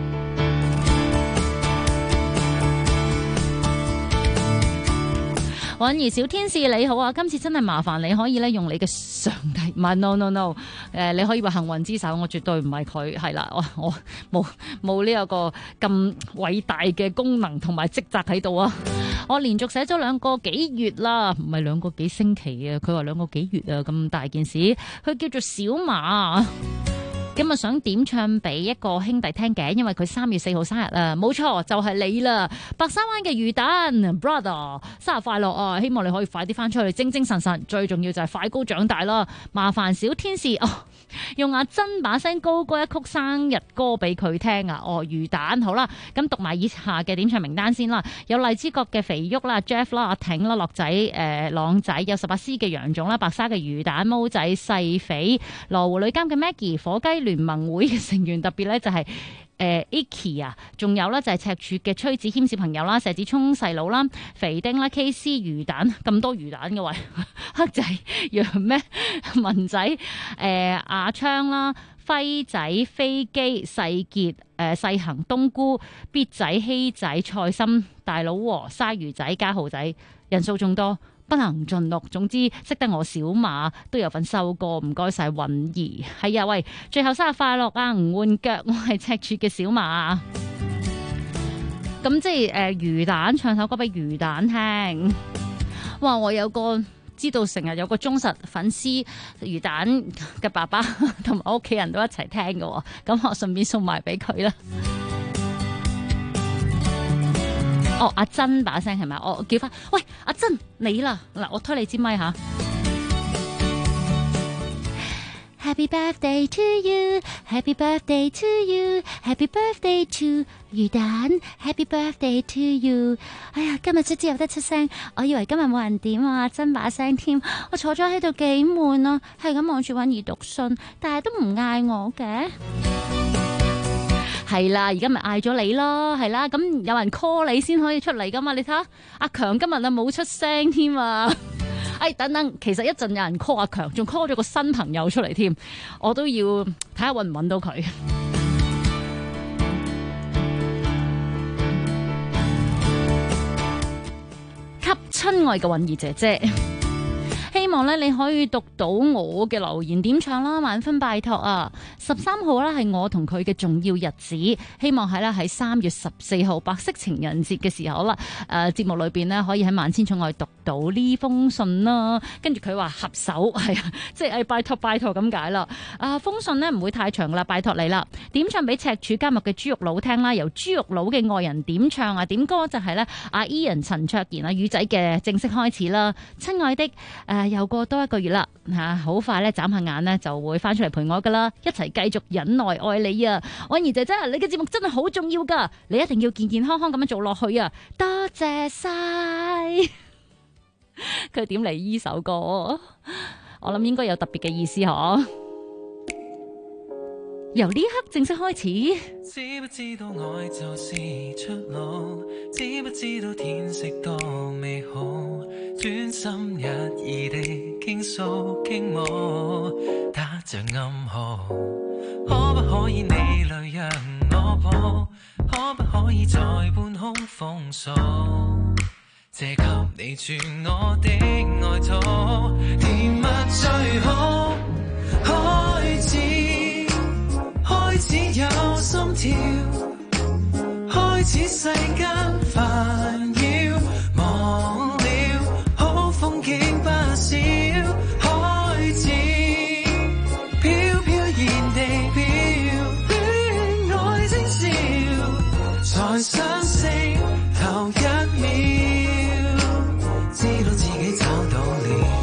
韻兒小天使你好啊，今次真係麻煩你可以咧用你嘅上帝，唔係 no， 你可以話幸運之手，我絕對唔係佢，係啦，我冇呢一個咁偉大嘅功能同埋職責喺度啊！我連續寫咗2個幾月啦，唔係2個幾星期啊，佢話2個幾月啊，咁大件事，佢叫做小馬。咁咁啊想點唱俾一個兄弟聽嘅，因為佢3月4號生日啊，冇錯就係你啦，白沙灣嘅魚蛋 brother 生日快樂啊！希望你可以快啲翻出去精精神神，最重要就係快高長大啦。麻煩小天使用阿珍把聲高歌一曲生日歌俾佢聽啊！魚蛋好啦，咁讀埋以下嘅點唱名單先啦，有荔枝角嘅肥旭啦、Jeff 啦、阿挺啦、樂仔、朗仔，有18C 嘅楊總啦、白沙嘅魚蛋、毛仔、細肥、羅湖女監嘅 Maggie、火雞聯盟會嘅成員，特別咧就係Icky 啊，仲有咧就係赤柱嘅崔子謙小朋友啦、石子聰細佬啦、肥丁啦、KC 魚蛋，咁多魚蛋嘅位，黑仔、楊咩、文仔、阿昌啦、輝仔、飛機、細傑、細行、冬菇、必仔、希仔、菜心、大佬和、鯊魚仔、家豪仔，人數眾多，不能盡錄。總之識得我小馬都有份收歌，唔該晒允兒。係啊，喂，最後生日快樂啊！唔換腳，我係赤柱嘅小馬。咁即係魚蛋唱首歌俾魚蛋聽。哇！我有個知道成日有個忠實粉絲魚蛋嘅爸爸同埋屋企人都一齊聽嘅，咁我順便送埋俾佢啦。阿珍把聲係咪？我叫翻，喂，阿珍你啦，嗱，我推你支咪吓。Happy birthday to you, Happy birthday to you, Happy birthday to 魚蛋 Happy birthday to you。哎呀，今日卒之有得出聲，我以為今日冇人點啊，真把聲添。我坐咗喺度幾悶啊，係咁望住允兒讀信，但係都唔嗌我嘅。係啦，而家咪嗌咗你咯，係啦，咁有人 call 你先可以出嚟噶嘛？你睇下阿強今日啊冇出聲添啊！哎，等等，其實一陣有人 call 阿強，仲 call 咗個新朋友出嚟添，我都要睇下搵唔搵到佢。給親愛嘅允兒姐姐。希望咧你可以讀到我嘅留言點唱啦，萬分拜託啊！13號咧係我同佢嘅重要日子，希望喺3月14號白色情人節嘅時候啦，節目裏邊咧可以喺萬千寵愛讀到呢封信啦。跟住佢話合手係啊，即係拜託咁解啦。封信呢唔會太長啦，拜託你啦。點唱俾赤柱監獄嘅豬肉佬聽啦，由豬肉佬嘅愛人點唱啊，點歌就係咧阿 Ian 陳卓賢啊魚仔嘅正式開始啦。親愛的又過多1個月啦吓，好快咧眨下眼咧就會翻出嚟陪我噶啦，一齊繼續忍耐愛你啊！允兒姐姐，你嘅節目真係好重要噶，你一定要健健康康咁樣做落去啊！多謝晒。佢點嚟呢首歌？我諗應該有特別嘅意思嗬。由呢刻正式開始。 知不知道愛就是出路？知不知道天色多美好？專心一意地傾訴傾舞，打着暗號。可不可以你來讓我抱？可不可以在半空風騷？借給你住我的愛土，甜蜜最好。開始有心跳，開始世間煩擾，忘了好風景不少，開始飄飄然地飄，戀愛徵兆，才相識頭一秒，知道自己找到了。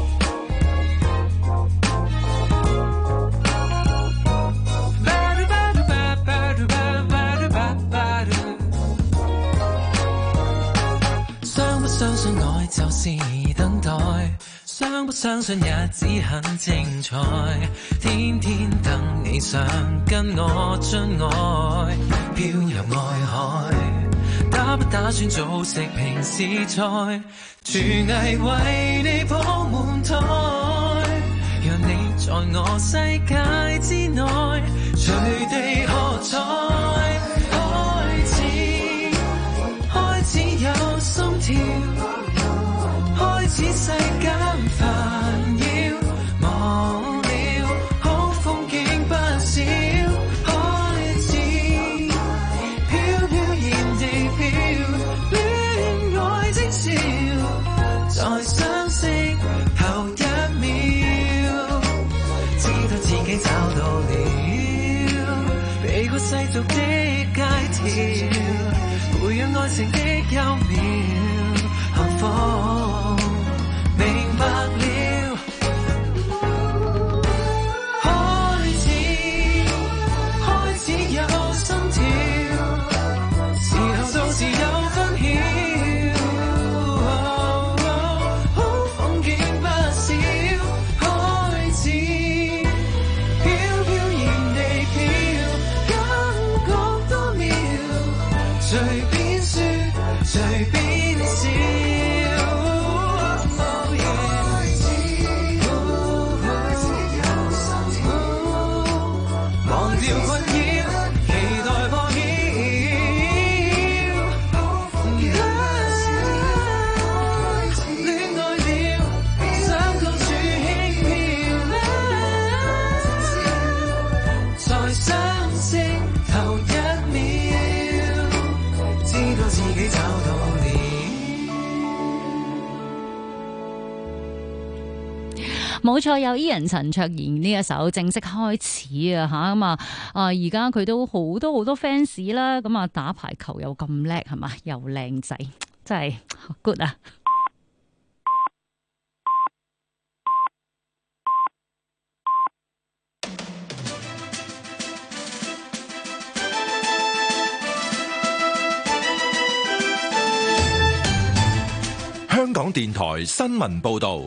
相信愛就是等待，相不相信日子很精彩，天天等你想跟我進愛，飄入愛海，打不打算做食平時菜，廚藝為你鋪滿台，讓你在我世界之內隨地喝彩，開始有心跳，開始世間煩擾，忘了好風景不少，開始飄飄然地飄，戀愛徵兆，在相識後一秒，知道自己找到了。 續的街條，培養愛情的幽妙幸福，明白了。開始有心跳，時候到時有分曉，好風景不少，開始飄飄然地飄，感覺多妙，隨便說隨便笑，忘掉困擾，期待破曉，戀愛了，想高處輕飄，在相識頭一秒，知道自己找到了。 冇錯，有 Ian 陳卓賢呢一首正式開始啊嚇咁啊！而家佢都好多 fans 啦，咁啊打排球又咁叻係嘛，又靚仔，真係 good 啊！ 香港電台新聞報導。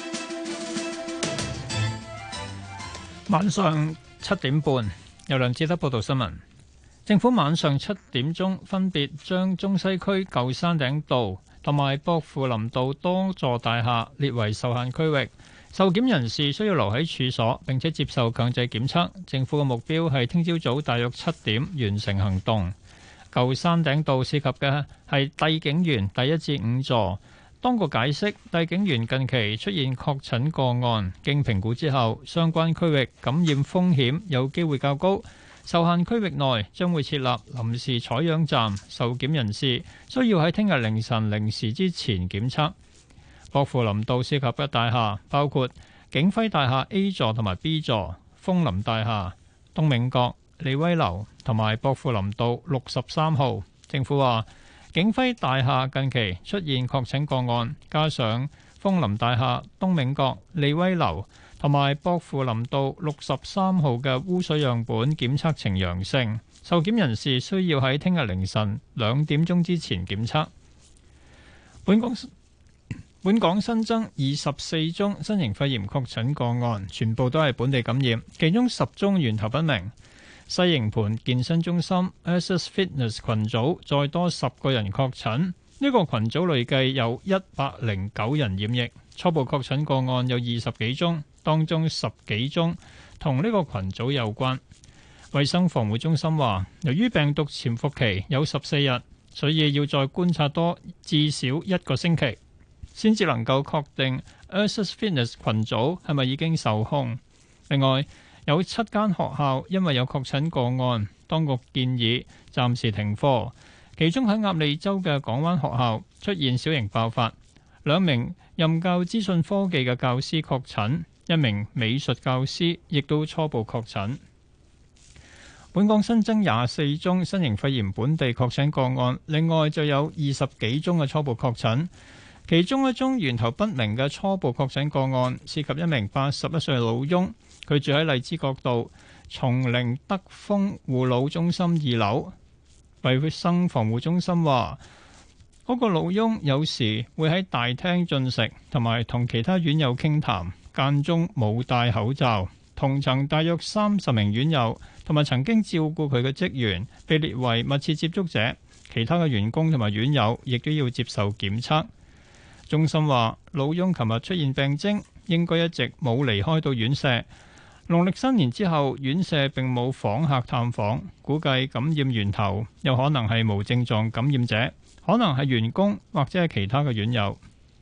晚上7點半，由梁志德報道新聞。政府晚上7點鐘分別將中西區舊山頂道同埋薄扶林道多座大廈列為受限區域，受檢人士需要留喺處所並且接受強制檢測。政府嘅目標係聽朝早大約7點完成行動。舊山頂道涉及嘅係帝景園第1至5座。當局解釋，帝景園近期出現確診個案，經評估之後，相關區域感染風險有機會較高。受限區域內將會設立臨時採樣站，受檢人士需要喺聽日凌晨0時之前檢測。薄扶林道涉及嘅大廈包括景輝大廈 A 座同埋 B 座、楓林大廈、東銘閣、利威樓同埋薄扶林道63號。政府話，景輝大廈近期出現確診個案，加上楓林大廈、東銘閣、利威樓同埋薄扶林道63號嘅污水樣本檢測呈陽性，受檢人士需要喺聽日凌晨2點鐘之前檢測。本港新增24宗新型肺炎確診個案，全部都係本地感染，其中10宗源頭不明。西營盤健身中心 Access Fitness 群組再多10個人確診，呢個群組累計有109人染疫。初步確診個案有20幾宗，當中10幾宗同呢個群組有關。衛生防護中心話，由於病毒潛伏期有14日，所以要再觀察多至少1個星期，先至能夠確定 Access Fitness 群組係咪已經受控。另外，有7間學校因為有確診個案，當局建議暫時停課。其中喺鴨脷洲嘅港灣學校出現小型爆發，2名任教資訊科技嘅教師確診，1名美術教師亦都初步確診。本港新增24宗新型肺炎本地確診個案，另外就有20幾宗嘅初步確診，其中1宗源頭不明嘅初步確診個案涉及1名81歲老翁。佢住喺荔枝角道松陵德豐護老中心2樓。衛生防護中心話，嗰個老翁有時會喺大廳進食，同埋同其他院友傾談，間中冇戴口罩。同層大約30名院友同埋曾經照顧佢嘅職員被列為密切接觸者，其他嘅員工同埋院友亦都要接受檢測。中心話，老翁琴日出現病徵，應該一直冇離開到院舍。農曆新年之後，院舍並冇訪客探訪，估計感染源頭有可能係無症狀感染者，可能係員工或者係其他嘅院友。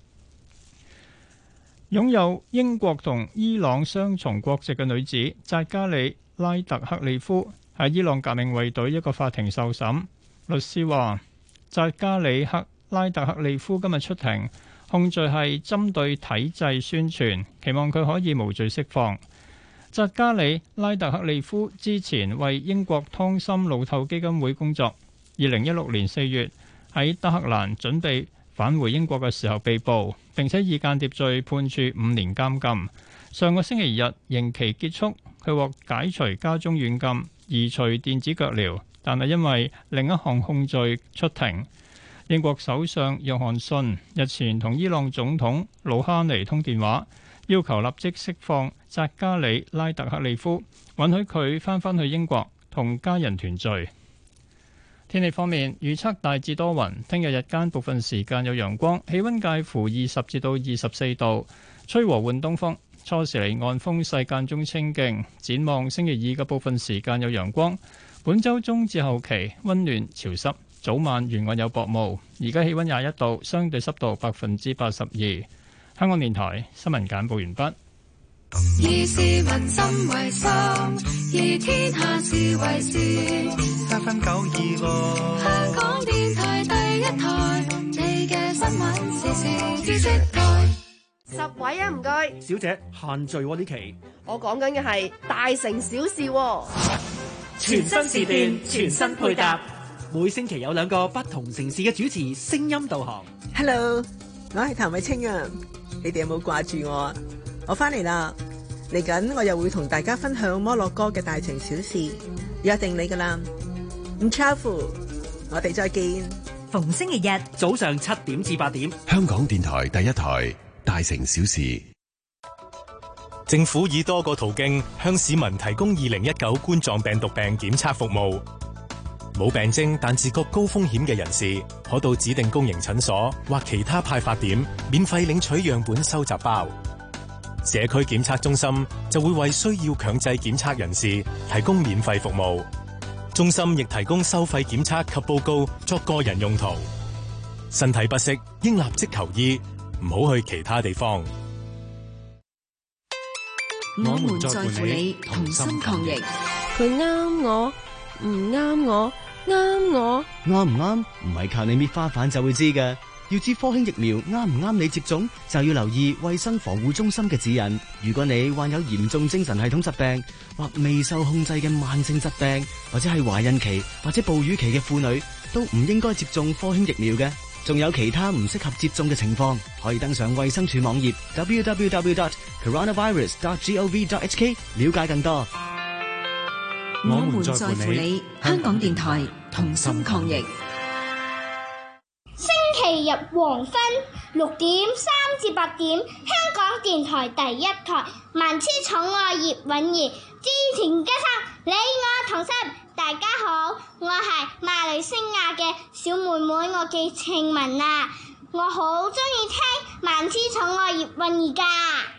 擁有英國同伊朗雙重國籍嘅女子扎加里拉特克利夫喺伊朗革命衛隊一個法庭受審。律師話，扎加里拉特克利夫今日出庭，控罪係針對體制宣傳，期望佢可以無罪釋放。 扎加里拉特克利夫之前為英國湯森路透基金會工作，2016年4月喺德黑蘭準備返回英國嘅時候被捕，並且以間諜罪判處5年監禁。上個星期日刑期結束，佢獲解除家中軟禁，移除電子腳鐐，但係因為另一項控罪出庭。英國首相約翰遜日前同伊朗總統魯哈尼通電話，要求立即釋放扎加里拉特克利夫，允許佢翻返去英國同家人團聚。天氣方面，預測大致多雲，聽日日間部分時間有陽光，氣溫介乎20至到24度，吹和緩東風，初時離岸風勢間中清勁。展望星期二嘅部分時間有陽光，本週中至後期溫暖潮濕，早晚沿岸有薄霧。而家氣溫21度，相對濕度82%。香港電台新聞簡報完畢。 以市民心為心，以天下事為事。 7分926， 香港電台第一台，你嘅新聞時事知識台。 10位啊，唔該。 小姐，限聚喎呢期。 我講緊嘅係大城小事喎。 全新時段，全新配搭， 每星期有2個不同城市嘅主持聲音導航。 Hello， 我係譚偉清啊，你哋有冇掛住我啊？我翻嚟啦，嚟緊我又會同大家分享摩洛哥嘅大城小事，約定你噶啦。唔 travel， 我哋再見。 逢星期日早上7點至8點， 香港電台第一台大城小事。 政府以多個途徑向市民提供2019冠狀病毒病檢測服務。冇病徵但自覺高風險嘅人士，可到指定公營診所或其他派發點免費領取樣本收集包。社區檢測中心就會為需要強制檢測人士提供免費服務。中心亦提供收費檢測及報告作個人用途。身體不適應立即求醫，唔好去其他地方。 我們在乎你，同心抗疫。佢啱我，唔啱我，啱我， 啱唔啱？唔係靠你搣花瓣就會知嘅。要知科興疫苗啱唔啱你接種，就要留意衛生防護中心嘅指引。如果你患有嚴重精神系統疾病或未受控制嘅慢性疾病，或者係懷孕期或者哺乳期嘅婦女，都唔應該接種科興疫苗嘅。仲有其他唔適合接種嘅情況，可以登上衛生署網頁 www.coronavirus.gov.hk 了解更多。 我們在乎你，香港電台同心抗疫。 星期日黃昏6點3至8點，香港電台第一台，萬千寵愛葉韻儀，之前加上你我同心。大家好，我係馬來西亞嘅小妹妹，我叫慶文啊，我好鍾意聽萬千寵愛葉韻儀㗎。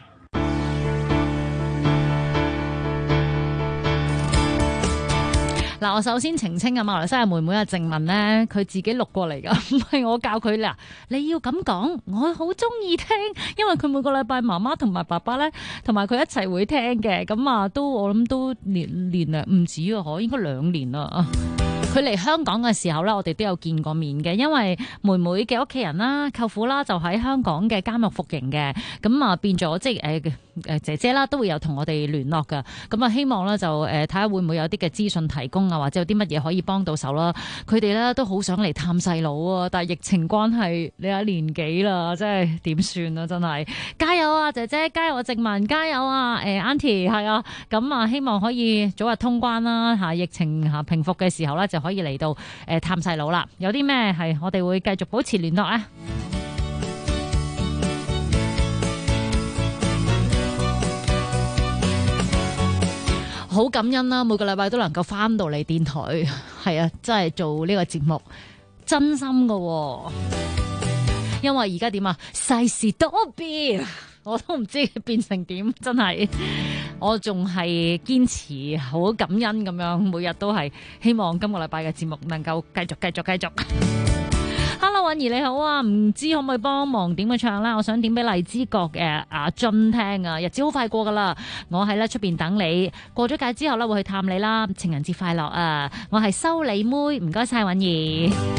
嗱，我首先澄清啊，馬來西亞妹妹阿靜文呢，佢自己錄過嚟噶，唔係我教佢啦。你要咁講，我好中意聽，因為佢每個禮拜媽媽同埋爸爸咧，同埋佢一齊會聽嘅，咁啊都我諗都年啊唔止啊，可應該2年啦。佢嚟香港嘅時候咧，我哋都有見過面嘅，因為妹妹嘅屋企人啦、舅父啦，就喺香港嘅監獄服刑嘅，咁啊變咗即係姐姐啦，都會有同我哋聯絡噶，咁啊希望咧就睇下會唔會有啲嘅資訊提供啊，或者有啲乜嘢可以幫到手啦。佢哋咧都好想嚟探細佬啊，但係疫情關係，你有年紀啦，真係點算啊？真係加油啊，姐姐加油啊，靜文加油啊，Auntie 係啊，咁啊希望可以早日通關啦嚇，疫情嚇平復嘅時候咧就可以嚟到探細佬啦。有啲咩係我哋會繼續保持聯絡啊？好感恩啦，每個禮拜都能夠翻到嚟電台，係啊，真係做呢個節目，真心噶喎。因為而家點啊，世事多變，我都唔知變成點，真係我仲係堅持好感恩咁樣，每日都係希望今個禮拜嘅節目能夠繼續。Hello， 韻儀你好啊，唔知可唔可以幫忙點個唱啦？我想點俾荔枝角嘅阿俊聽啊！日子好快過噶啦，我喺咧出邊等你，過咗界之後咧會去探你啦。情人節快樂啊！我係修理妹，唔該晒韻儀。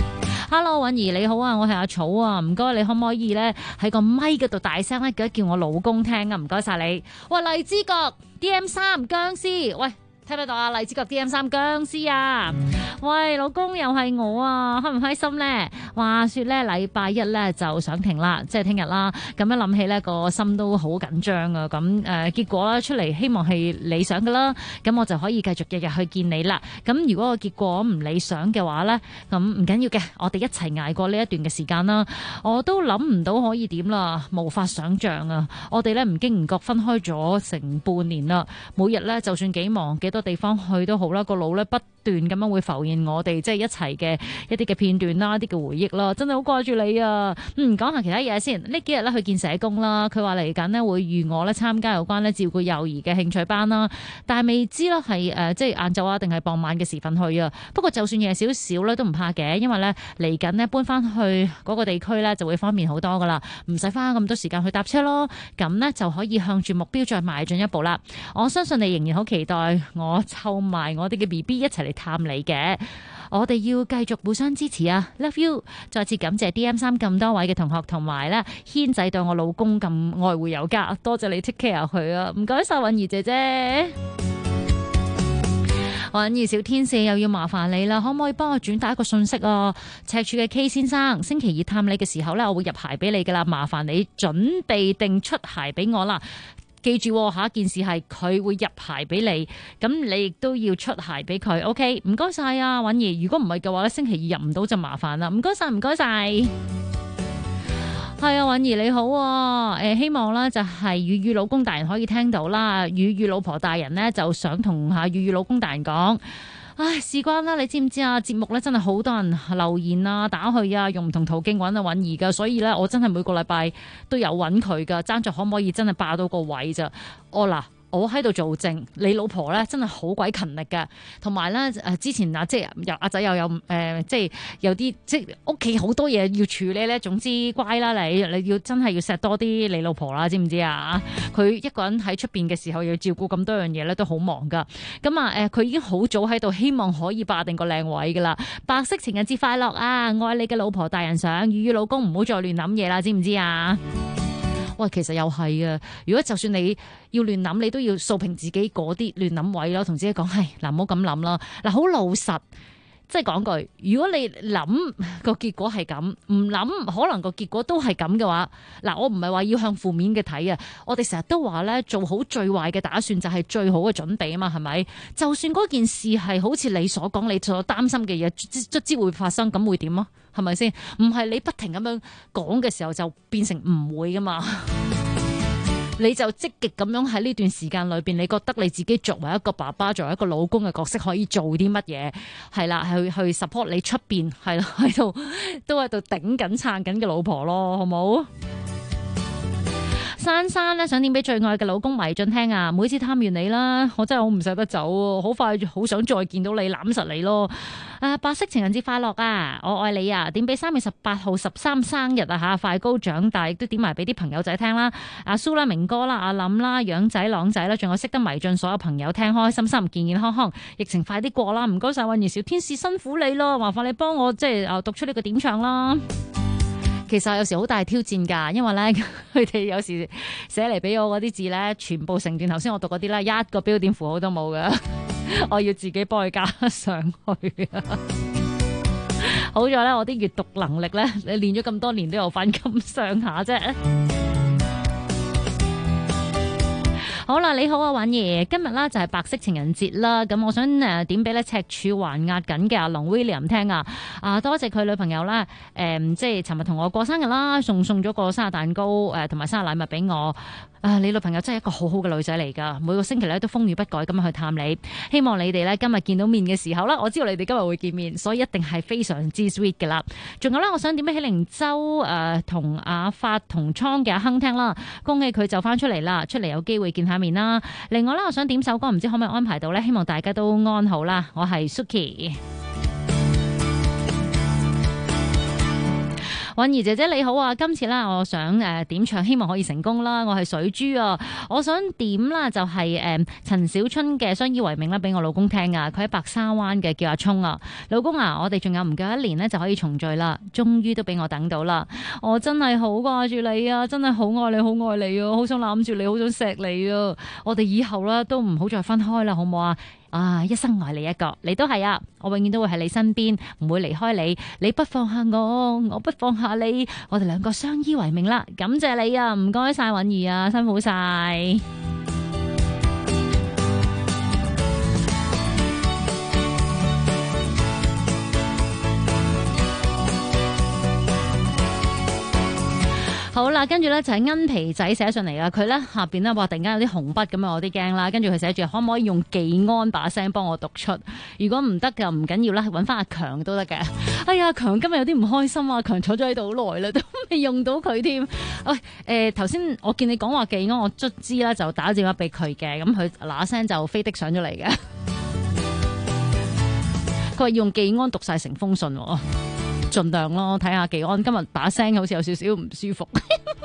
Hello， 允兒你好啊，我係阿草啊，唔該你可唔可以咧喺個咪嗰度大聲咧叫我老公聽啊？唔該晒你。喂，荔枝角 DM3 僵屍，喂。聽唔聽到啊？荔枝角 DM3 僵屍啊！喂，老公又係我啊，開唔開心呢？話說咧，禮拜一咧就上庭啦，即係聽日啦。咁樣諗起咧，個心都好緊張啊！咁結果咧出嚟，希望係理想噶啦，咁我就可以繼續日日去見你啦。咁如果個結果唔理想嘅話咧，咁唔緊要嘅，我哋一齊捱過呢一段嘅時間啦。我都諗唔到可以點啦，無法想像啊！我哋咧唔經唔覺分開咗成半年啦，每日咧就算幾忙幾多地方去都好啦，個腦咧不斷咁樣會浮現我哋即係一齊嘅一啲嘅片段啦，一啲嘅回憶啦，真係好掛住你啊！講下其他嘢先。呢幾日咧去見社工啦，佢話嚟緊咧會預我咧參加有關咧照顧幼兒嘅興趣班啦，但係未知啦係即係晏晝啊定係傍晚嘅時分去啊。不過就算夜少少咧都唔怕嘅，因為咧嚟緊咧搬翻去嗰個地區咧就會方便好多噶啦，唔使花咁多時間去搭車咯，咁咧就可以向住目標再邁進一步啦。我相信你仍然好期待我湊埋我哋嘅 BB 一齊嚟探你嘅，我哋要繼續互相支持啊 ！Love you！ 再次感謝 DM3 咁多位嘅同學同埋咧軒仔對我老公咁愛護有加，多謝你 take care 佢啊！唔該晒允兒姐姐，允兒小天使又要麻煩你啦，可唔可以幫我轉達一個信息啊？赤柱嘅 K 先生，星期二探你嘅時候咧，我會入鞋俾你噶啦，麻煩你準備定出鞋俾我啦。記住，下一件事係佢會入鞋俾你，咁你亦都要出鞋俾佢。OK， 唔該晒啊，允兒。如果唔係嘅話咧，星期二入唔到就麻煩啦。唔該晒，唔該晒。係啊，允兒你好啊。希望咧就係雨雨老公大人可以聽到啦。雨雨老婆大人呢，就想同下雨雨老公大人講。唉，事關啦，你知唔知啊？節目咧真係好多人留言啊、打去啊，用唔同途徑揾啊允兒噶，所以咧我真係每個禮拜都有揾佢噶，爭在可唔可以真係霸到個位咋？我喺度做證，你老婆咧真係好鬼勤力嘅，同埋咧之前啊，即係又阿仔又有即係有啲即係屋企好多嘢要處理咧。總之乖啦，你要真係要錫多啲你老婆啦，知唔知啊？佢一個人喺出邊嘅時候要照顧咁多樣嘢咧，都好忙噶。咁啊佢已經好早喺度，希望可以霸定個靚位噶啦。白色情人節快樂啊！愛你嘅老婆大人想，與老公唔好再亂諗嘢啦，知唔知啊？喂，其實又係嘅。如果就算你要亂諗，你都要掃平自己嗰啲亂諗位咯，同自己講，嗱唔好咁諗啦。嗱，好老實，即係講句，如果你諗個結果係咁，唔諗可能個結果都係咁嘅話，嗱，我唔係話要向負面嘅睇啊。我哋成日都話咧，做好最壞嘅打算就係最好嘅準備啊嘛，係咪？就算嗰件事係好似你所講，你所擔心嘅嘢，卒之會發生，咁會點啊？係咪先？唔係你不停咁樣講嘅時候就變成唔會噶嘛？你就積極咁樣喺呢段時間裏邊，你覺得你自己作為一個爸爸，作為一個老公嘅角色，可以做啲乜嘢？係啦，去 support 你出邊係啦，喺度都喺度頂緊撐緊嘅老婆咯，好冇？珊珊咧想點俾最愛嘅老公迷進聽啊！每次探完你啦，我真係好唔捨得走，好快好想再見到你攬實你咯。白色情人節快樂啊！我愛你啊！點俾3月18號13生日啊吓，快高長大，亦都點埋俾啲朋友仔聽啦。阿蘇啦、明哥啦、阿林啦、養仔、朗仔啦，仲有識得迷進所有朋友聽，開開心心、健健康康，疫情快啲過啦！唔該晒，允兒小天使辛苦你咯，麻煩你幫我即係讀出呢個點唱啦。其實有時好大挑戰㗎，因為咧佢哋有時寫嚟俾我嗰啲字咧，全部成段頭先我讀嗰啲咧，一個標點符號都冇㗎，我要自己幫佢加上去。好在咧，我啲閱讀能力咧，你練咗咁多年都有翻咁上下啫。好啦，你好啊，允兒，今日啦就係白色情人節啦，咁我想點俾咧赤柱還押緊嘅阿龍 William 聽啊，多謝佢女朋友啦，即係尋日同我過生日啦，送咗個生日蛋糕同埋生日禮物俾我。你女朋友真係一個好好嘅女仔嚟㗎，每個星期咧都風雨不改咁樣去探你。希望你哋咧今日見到面嘅時候啦，我知道你哋今日會見面，所以一定係非常之 sweet 㗎啦。仲有咧，我想點俾喜靈洲同阿發同倉嘅阿亨聽啦，恭喜佢就翻出嚟啦，出嚟有機會見下面啦。另外咧，我想點首歌，唔知可唔可以安排到咧？希望大家都安好啦。我係 Suki。 韻兒姐姐你好啊，今次咧我想點唱，希望可以成功啦。我係水豬啊，我想點啦就係陳小春嘅相依為命啦，俾我老公聽啊。佢喺白沙灣嘅，叫阿聰啊。老公啊，我哋仲有唔夠1年咧就可以重聚啦，終於都俾我等到啦。我真係好掛住你啊，真係好愛你，好愛你啊，好想攬住你，好想錫你啊。我哋以後啦都唔好再分開啦，好唔好啊？啊！一生愛你一個，你都係啊！我永遠都會喺你身邊，唔會離開你。你不放下我，我不放下你，我哋兩個相依為命啦！感謝你啊，唔該晒韻兒啊，辛苦晒。好啦，跟住咧就係恩皮仔寫上嚟啦，佢咧下邊咧話突然間有啲紅筆咁樣，我啲驚啦。跟住佢寫住可唔可以用技安把聲幫我讀出？如果唔得嘅唔緊要啦，揾翻阿強都得嘅。哎呀，強今日有啲唔開心啊！強坐咗喺度好耐啦，都未用到佢添。喂，頭先我見你講話技安，我卒之啦就打電話俾佢嘅，咁佢嗱聲就飛的上咗嚟嘅。佢話用技安讀晒成封信喎。盡量咯，睇下技安今日把聲好似有少少唔舒服。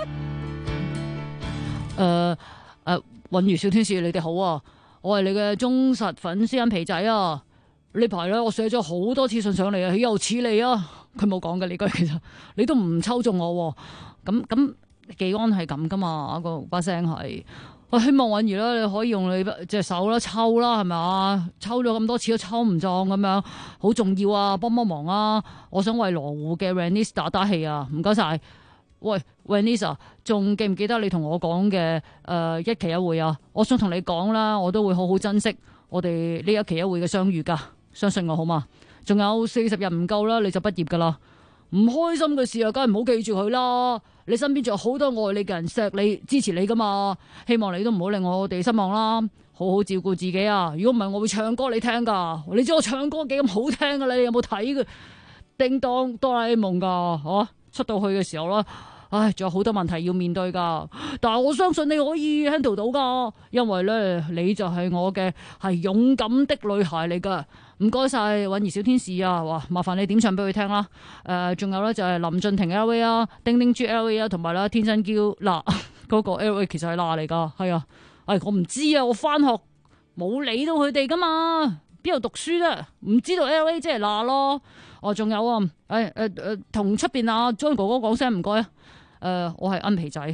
韻兒小天使你哋好啊，我係你嘅忠實粉絲恩皮仔啊。呢排咧我寫咗好多次信上嚟啊，豈有此理啊！佢冇講嘅呢句，其實你都唔抽中我。咁技安係咁噶嘛，個把聲係。我希望韻兒咧，你可以用你隻手啦抽啦，係咪啊？抽咗咁多次都抽唔中咁樣，好重要啊！幫忙啊！我想為羅湖嘅 Rainis 打氣啊！唔該晒。喂 Rainis 啊，仲記唔記得你同我講嘅一期一會啊？我想同你講啦，我都會好好珍惜我哋呢一期一會嘅相遇噶，相信我好嘛？仲有40日唔夠啦，你就畢業噶啦。唔開心嘅事啊，梗係唔好記住佢啦。你身邊仲有好多愛你嘅人錫你支持你噶嘛，希望你都唔好令我哋失望啦，好好照顧自己啊！如果唔係我會唱歌你聽噶，你知我唱歌幾咁好聽噶，你有冇睇嘅叮當哆啦 A 夢噶？出到去嘅時候啦，唉，仲有好多問題要面對噶，但係我相信你可以 handle 到噶，因為咧你就係我嘅係勇敢的女孩嚟噶。唔該晒韻兒小天使啊！哇，麻煩你點唱俾佢聽啦。仲有咧就係林俊廷 LV 啊，丁丁豬 LV 啊，同埋啦天真嬌嗱嗰個 LV 其實係嗱嚟噶，係啊，我唔知啊，我翻學冇理到佢哋噶嘛，邊度讀書啫？唔知道 LV 即係嗱咯。仲有啊，同出邊阿張哥哥講聲唔該啊。我係恩皮仔。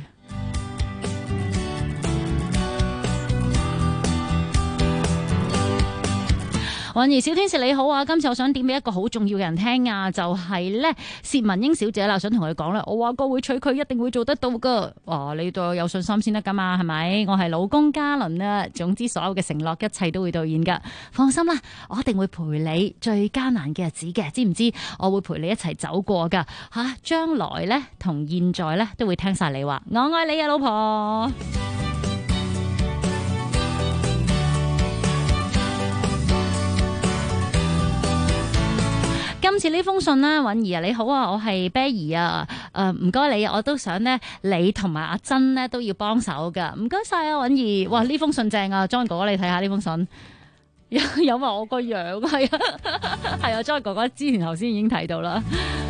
韻兒小天使你好啊，今次我想點俾一個好重要嘅人聽啊，就係咧薛文英小姐啦，想同佢講咧，我話過會娶佢，一定會做得到噶。哇，你對我有信心先得噶嘛，係咪？我係老公嘉倫啊，總之所有嘅承諾一切都會兌現噶，放心啦，我一定會陪你最艱難嘅日子嘅，知唔知？我會陪你一齊走過噶吓，將來咧同現在咧都會聽晒你話，我愛你啊，老婆。今次呢封信呢，韻兒啊你好啊，我係啤兒啊，唔該你，我都想呢，你同埋阿珍呢都要幫手噶，唔該晒啊，韻兒，哇呢封信正啊，John 哥哥你睇下呢封信，有埋我個樣係啊，係啊，John 哥哥之前頭先已經睇到啦。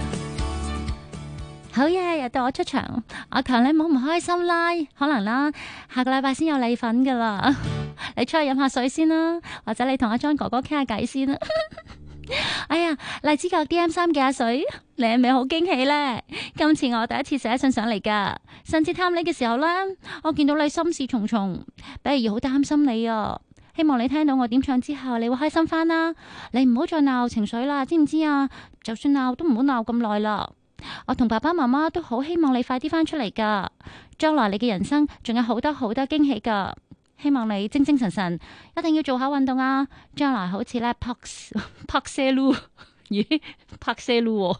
好嘢，又到我出場，阿強你唔好唔開心啦，可能啦，下個禮拜先有禮粉噶啦，你出去飲下水先啦，或者你同阿 John 哥哥傾下偈先啦。哎呀，荔枝角 DM3嘅阿水，你係咪好驚喜咧？今次我第一次寫信上嚟噶，上次探你嘅時候咧，我見到你心事重重，比如好擔心你啊。希望你聽到我點唱之後，你會開心翻啦。你唔好再鬧情緒啦，知唔知啊？就算鬧都唔好鬧咁耐啦。我同爸爸媽媽都好希望你快啲翻出嚟噶，將來你嘅人生仲有好多好多驚喜噶。希望你精精神神，一定要做下運動啊！將來好似咧拍射嚕，咦拍射嚕，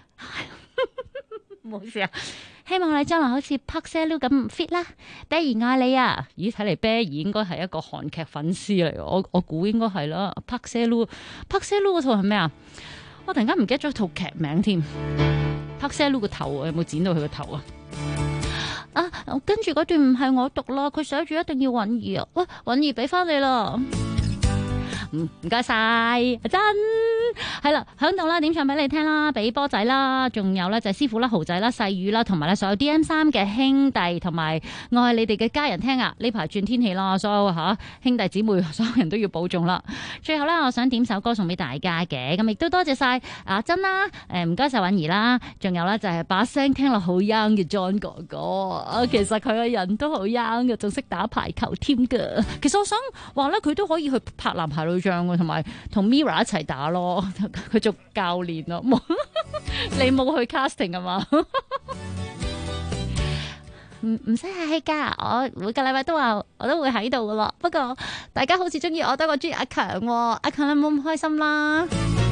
冇事啊！希望你將來好似拍射嚕咁 fit 啦。啤兒愛你啊！咦，睇嚟啤兒應該係一個韓劇粉絲嚟，我估應該係啦。拍射嚕嗰套係咩啊？我突然間唔記得咗套劇名添。拍射嚕個頭有冇剪到佢個頭啊？跟住嗰段唔係我讀啦，佢寫住一定要韻兒啊！喂，韻兒俾翻你啦。 唔該晒阿珍，係啦，響度啦，點唱俾你聽啦，俾波仔啦，仲有咧就係師傅啦、豪仔啦、細雨啦，同埋咧所有 DM3嘅兄弟同埋愛你哋嘅家人聽啊！呢排轉天氣啦，所有兄弟姊妹，所有人都要保重啦。最後咧，我想點首歌送俾大家嘅，咁亦都多謝晒阿珍啦，唔該晒允兒啦，仲有咧就係把聲聽落好 young 嘅 John 哥哥，其實佢個人都好 young 嘅，仲識打排球添㗎。其實我想話咧，佢都可以去拍男排女將嘅，同埋同 Mira 一齊打咯，佢做教練咯。你冇去 casting 啊嘛？唔使客氣㗎，我每個禮拜都話我都會喺度㗎咯。不過大家好似中意我多過中意阿強喎，阿強你冇咁開心啦。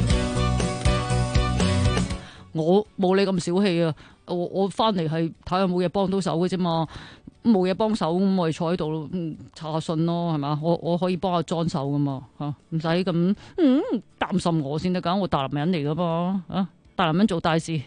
我冇你咁小氣啊！我翻嚟係睇下冇嘢幫到手嘅啫嘛，冇嘢幫手咁我哋坐喺度咯，查下信咯，係嘛？我可以幫下裝手噶嘛嚇，唔使咁擔心我先得㗎，我大男人嚟噶噃啊，大男人做大事。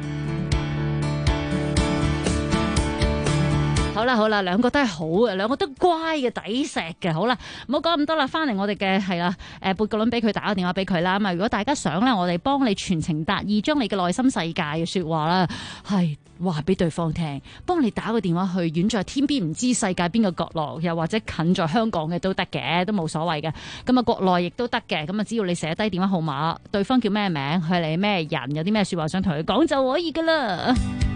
好啦，兩個都係好嘅，兩個都乖嘅，抵錫嘅。好啦，唔好講咁多啦，翻嚟我哋嘅係啦，撥個輪俾佢，打個電話俾佢啦。咁啊，如果大家想咧，我哋幫你傳情達意，將你嘅內心世界嘅説話啦，係話俾對方聽，幫你打個電話去遠在天邊唔知世界邊個角落，又或者近在香港嘅都得嘅，都冇所謂嘅。咁啊，國內亦都得嘅。咁啊，只要你寫低電話號碼，對方叫咩名，係你咩人，有啲咩説話想同佢講就可以噶啦。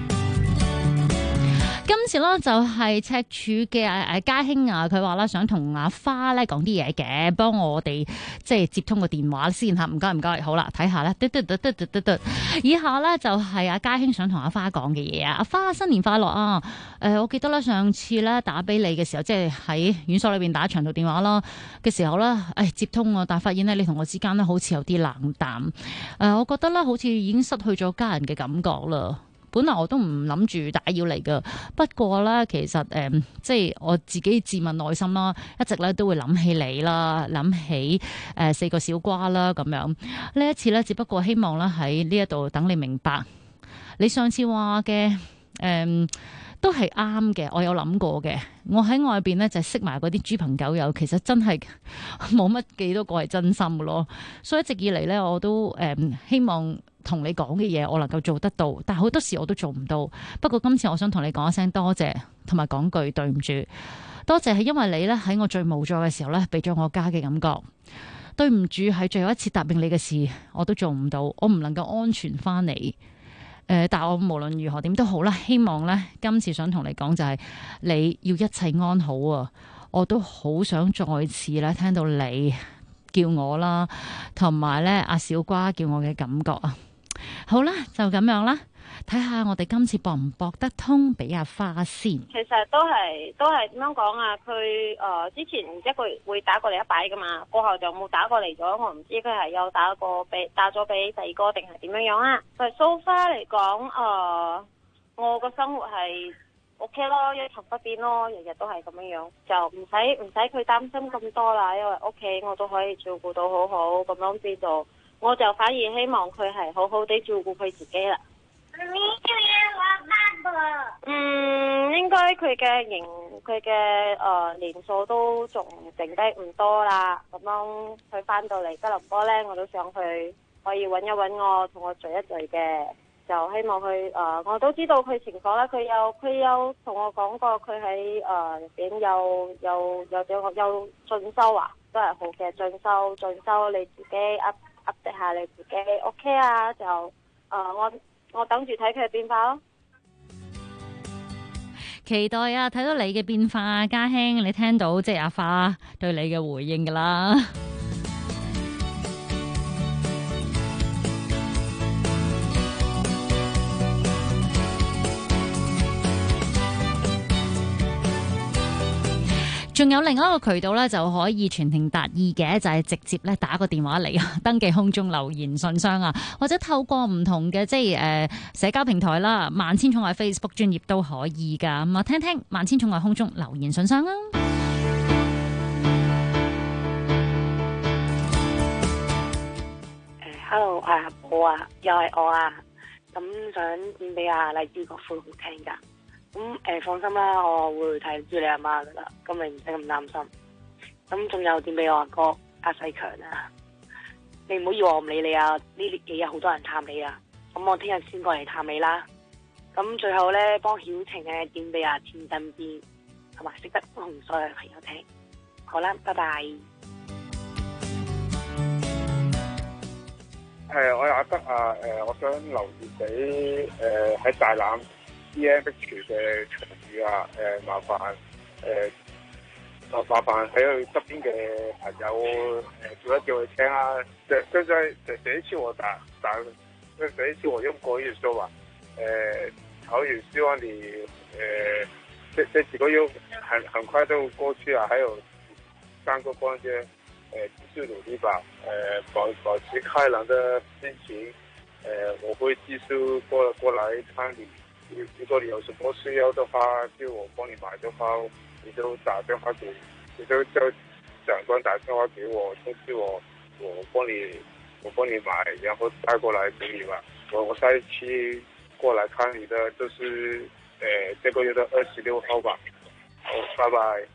今次咧就係赤柱嘅家興啊，佢話啦想同阿花咧講啲嘢嘅，幫我哋即係接通個電話先嚇，唔該，好啦，睇下啦，以下咧就係阿家興想同阿花講嘅嘢啊，阿花新年快樂啊！我記得咧上次咧打俾你嘅時候，即係喺院所裏邊打長途電話啦嘅時候咧，接通啊，但係發現咧你同我之間咧好似有啲冷淡，我覺得咧好似已經失去咗家人嘅感覺啦。本來我都唔諗住打擾嚟㗎，不過咧，其實即係我自己自問內心啦，一直咧都會諗起你啦，諗起四個小瓜啦咁樣。呢一次咧，只不過希望咧喺呢一度等你明白，你上次話嘅都係啱嘅，我有諗過嘅。我喺外邊咧就識埋嗰啲豬朋狗友，其實真係冇乜幾多個係真心嘅咯。所以一直以嚟咧，我都希望同你講嘅嘢，我能夠做得到，但係好多時我都做唔到。不過今次我想同你講一聲多謝，同埋講句對唔住。多謝係因為你咧喺我最無助嘅時候咧，俾咗我家嘅感覺。對唔住係最後一次答應你嘅事，我都做唔到，我唔能夠安全翻嚟。但係我無論如何點都好啦，希望咧今次想同你講就係你要一切安好啊！我都好想再次咧聽到你叫我啦，同埋咧阿小瓜叫我嘅感覺啊！好啦，就咁樣啦，睇下我哋今次搏唔搏得通俾阿花先。 其實都係點樣講啊？佢之前一個月會打過嚟一擺噶嘛，過後就冇打過嚟咗。我唔知佢係有打咗俾第二個定係點樣樣啊？但係 so far 嚟講，我個生活係 OK 咯，一成不變咯，日日都係咁樣樣，就唔使佢擔心咁多啦。因為屋企我都可以照顧到好好，咁樣知道，我就反而希望佢係好好地照顧佢自己啦。應該佢嘅年數都仲剩低唔多啦。咁樣佢翻到嚟吉隆坡咧，我都想佢可以揾一揾我，同我聚一聚嘅。就希望佢我都知道佢情況啦。佢有同我講過，佢喺入邊有進修啊，都係好嘅進修你自己 update 下你自己 OK 啊，就我等住睇佢嘅變化咯。 期待啊！睇到你嘅變化，家興，你聽到即係阿花對你嘅回應㗎啦。仲有另一個渠道咧，就可以傳情達意嘅，就係直接咧打個電話嚟啊，登記空中留言信箱啊，或者透過唔同嘅即係社交平台啦，萬千寵愛 Facebook 專頁都可以噶。咁啊，聽聽萬千寵愛空中留言信箱啊。 Hello， 我啊，又係我啊，咁想點俾阿荔枝個父母聽噶。咁放心啦，我會睇住你阿媽噶啦，咁你唔使咁擔心。咁仲有點俾我阿哥， 阿世強啊，你唔好以為我唔理你啊！呢幾日好多人探你啊，咁我聽日先過嚟探你啦。咁最後咧，幫曉晴嘅點俾阿天身邊，同埋識得同所有朋友聽。好啦，拜拜。 我係阿德啊，我想留言俾喺大欖 EMH 嘅場主啊，麻煩喺佢側邊嘅朋友叫一叫佢聽啊。現在這一次我打，這一次我用國語說吧，好也希望你這幾個月很快都過去了，還有3個關鍵。繼續努力吧，保持開朗的心情，我會繼續過來看你。如果你有什麼需要的話，就我幫你買的話，你就打電話給，你就叫長官打電話給我，通知我幫你買，然後帶過來給你吧。我下一期過來看你的，就是這個月的26號吧。好，拜拜。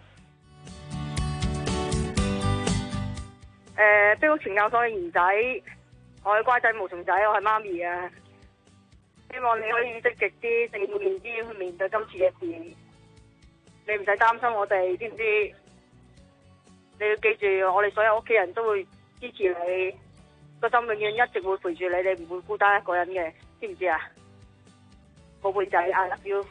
碧屋傳教所嘅賢仔，我係乖仔毛蟲仔，我係媽咪啊！希望你可以積極啲、正面啲去面對今次嘅事。你唔使擔心我哋，知唔知？你要記住，我哋所有屋企人都會支持你，個心永遠一直會陪住你，你唔會孤單一個人嘅，知唔知啊？寶貝仔 ，I love you。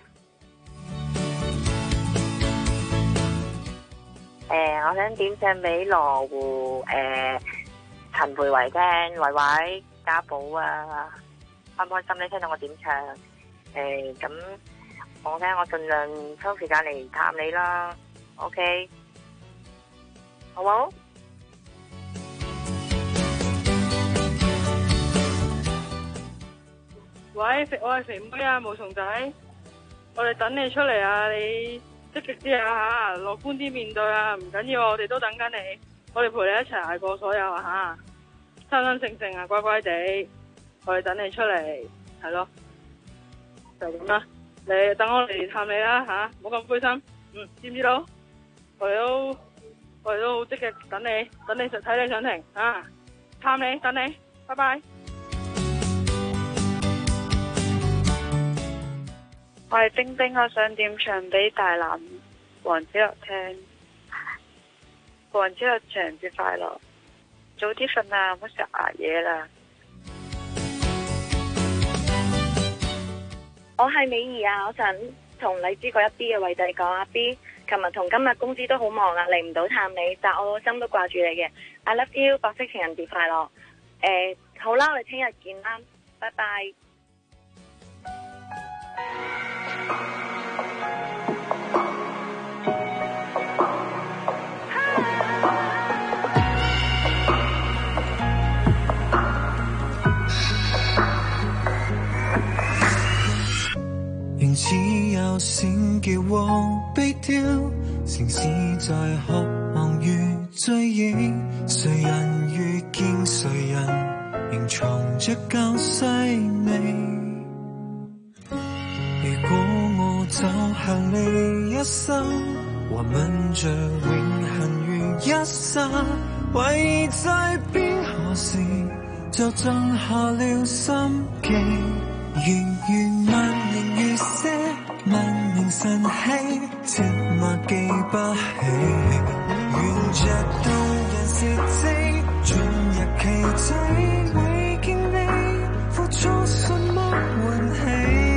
我想點唱俾羅湖陳培維聽，維維家寶啊，開唔開心咧？聽到我點唱咁我聽我盡量抽時間嚟探你啦 ，OK， 好冇？ 喂，我係肥妹啊，毛蟲仔，我哋等你出嚟啊，你積極啲啊吓，樂觀啲面對啊，唔緊要，我哋都等緊你，我哋陪你一齊捱過所有啊吓，生生性性啊，乖乖地，我哋等你出嚟，係咯，就咁啦，你等我嚟探你啦吓，唔好咁灰心，知唔知道？我哋都好積極等你睇你上庭啊，探你等你，拜拜。 我係冰冰，我想點唱俾大男黃子樂聽。黃子樂情人節快樂，早啲瞓啊，唔好成日捱夜啦。 我係美儀啊，我想同荔枝嗰一 B 嘅偉仔講，阿 B， 琴日同今日公司都好忙啊，嚟唔到探你，但我個心都掛住你嘅。I love you， 白色情人節快樂。好啦，我哋聽日見啦，拜拜。 仍似有閃嘅光被丟，城市在渴望與追憶，誰人遇見誰人，仍藏着舊細味。如果我走向你一生，還吻着永恆如一剎，為在邊何時就震下了心機，如萬年如些，萬年晨曦，切莫記不起，沿着動人事跡，進入奇蹟，為見你付出什麼運氣。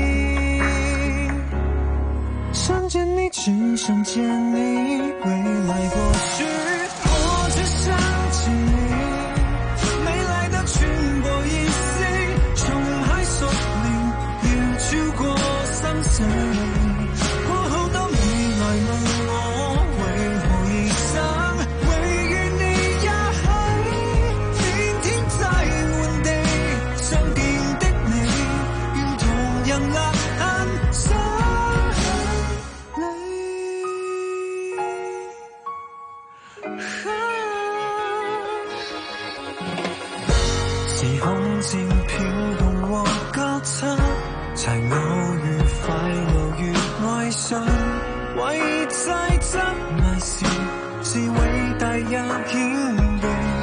想見你，只想見你，未來過去，我只想見你，未來的全部意思，從海索靈，要超過生死。過好多未來問我，為何而生，為與你一起，天天在換地，相見的你，願同人勒痕心。時空漸飄動和交叉，才偶遇快樂與愛上，為在執迷時是偉大也謙卑。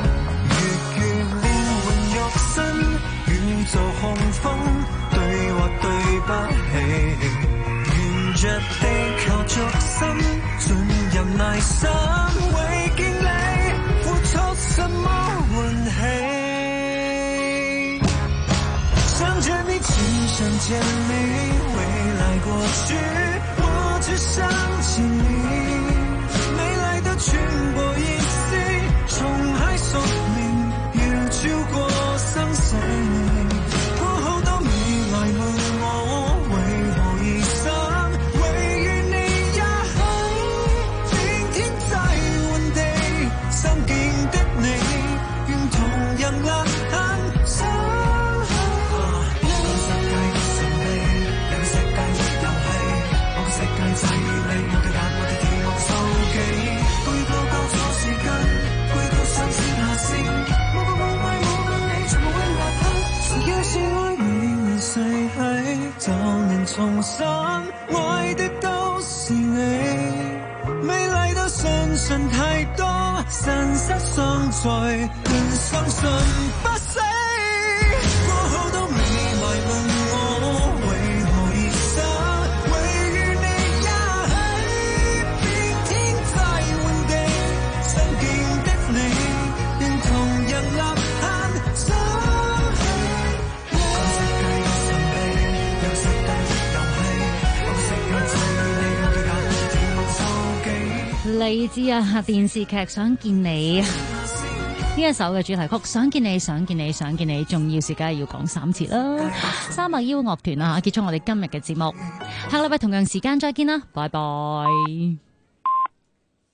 不起，沿着地球軸心進入泥心，為見你付出什麼喚起。想着你，只想見你，未來過去，我只想見你。未來的全部意思，從海索命，要超過生死。過後到未來問我，為何醫生，唯願你也喺明天在原地，相見的你，願同樣吶喊相許。世界的神秘，有個世界的遊戲，我個世界際你，我嘅眼，我嘅耳，我嘅手機，故意搞錯時間，故意構想先下線，冇個冇愛冇問你，全部永立刻。要是愛你能逝去，就能重新愛的都是你。美麗到相信太多，神失相隨，更相信不死。過後到未來問我，為何醫生，唯願你也喺明天在原地，相見的你，願同樣吶喊相許。個世界的神秘，有世界的遊戲，我個世界際你，我嘅眼，我嘅耳，我嘅手機。 嚟自電視劇《想見你》呢一首嘅主題曲《想見你想見你想見你》，重要時梗係要講3次啦。三麥腰樂團結束我哋今日嘅節目，下個禮拜同樣時間再見啦，拜拜。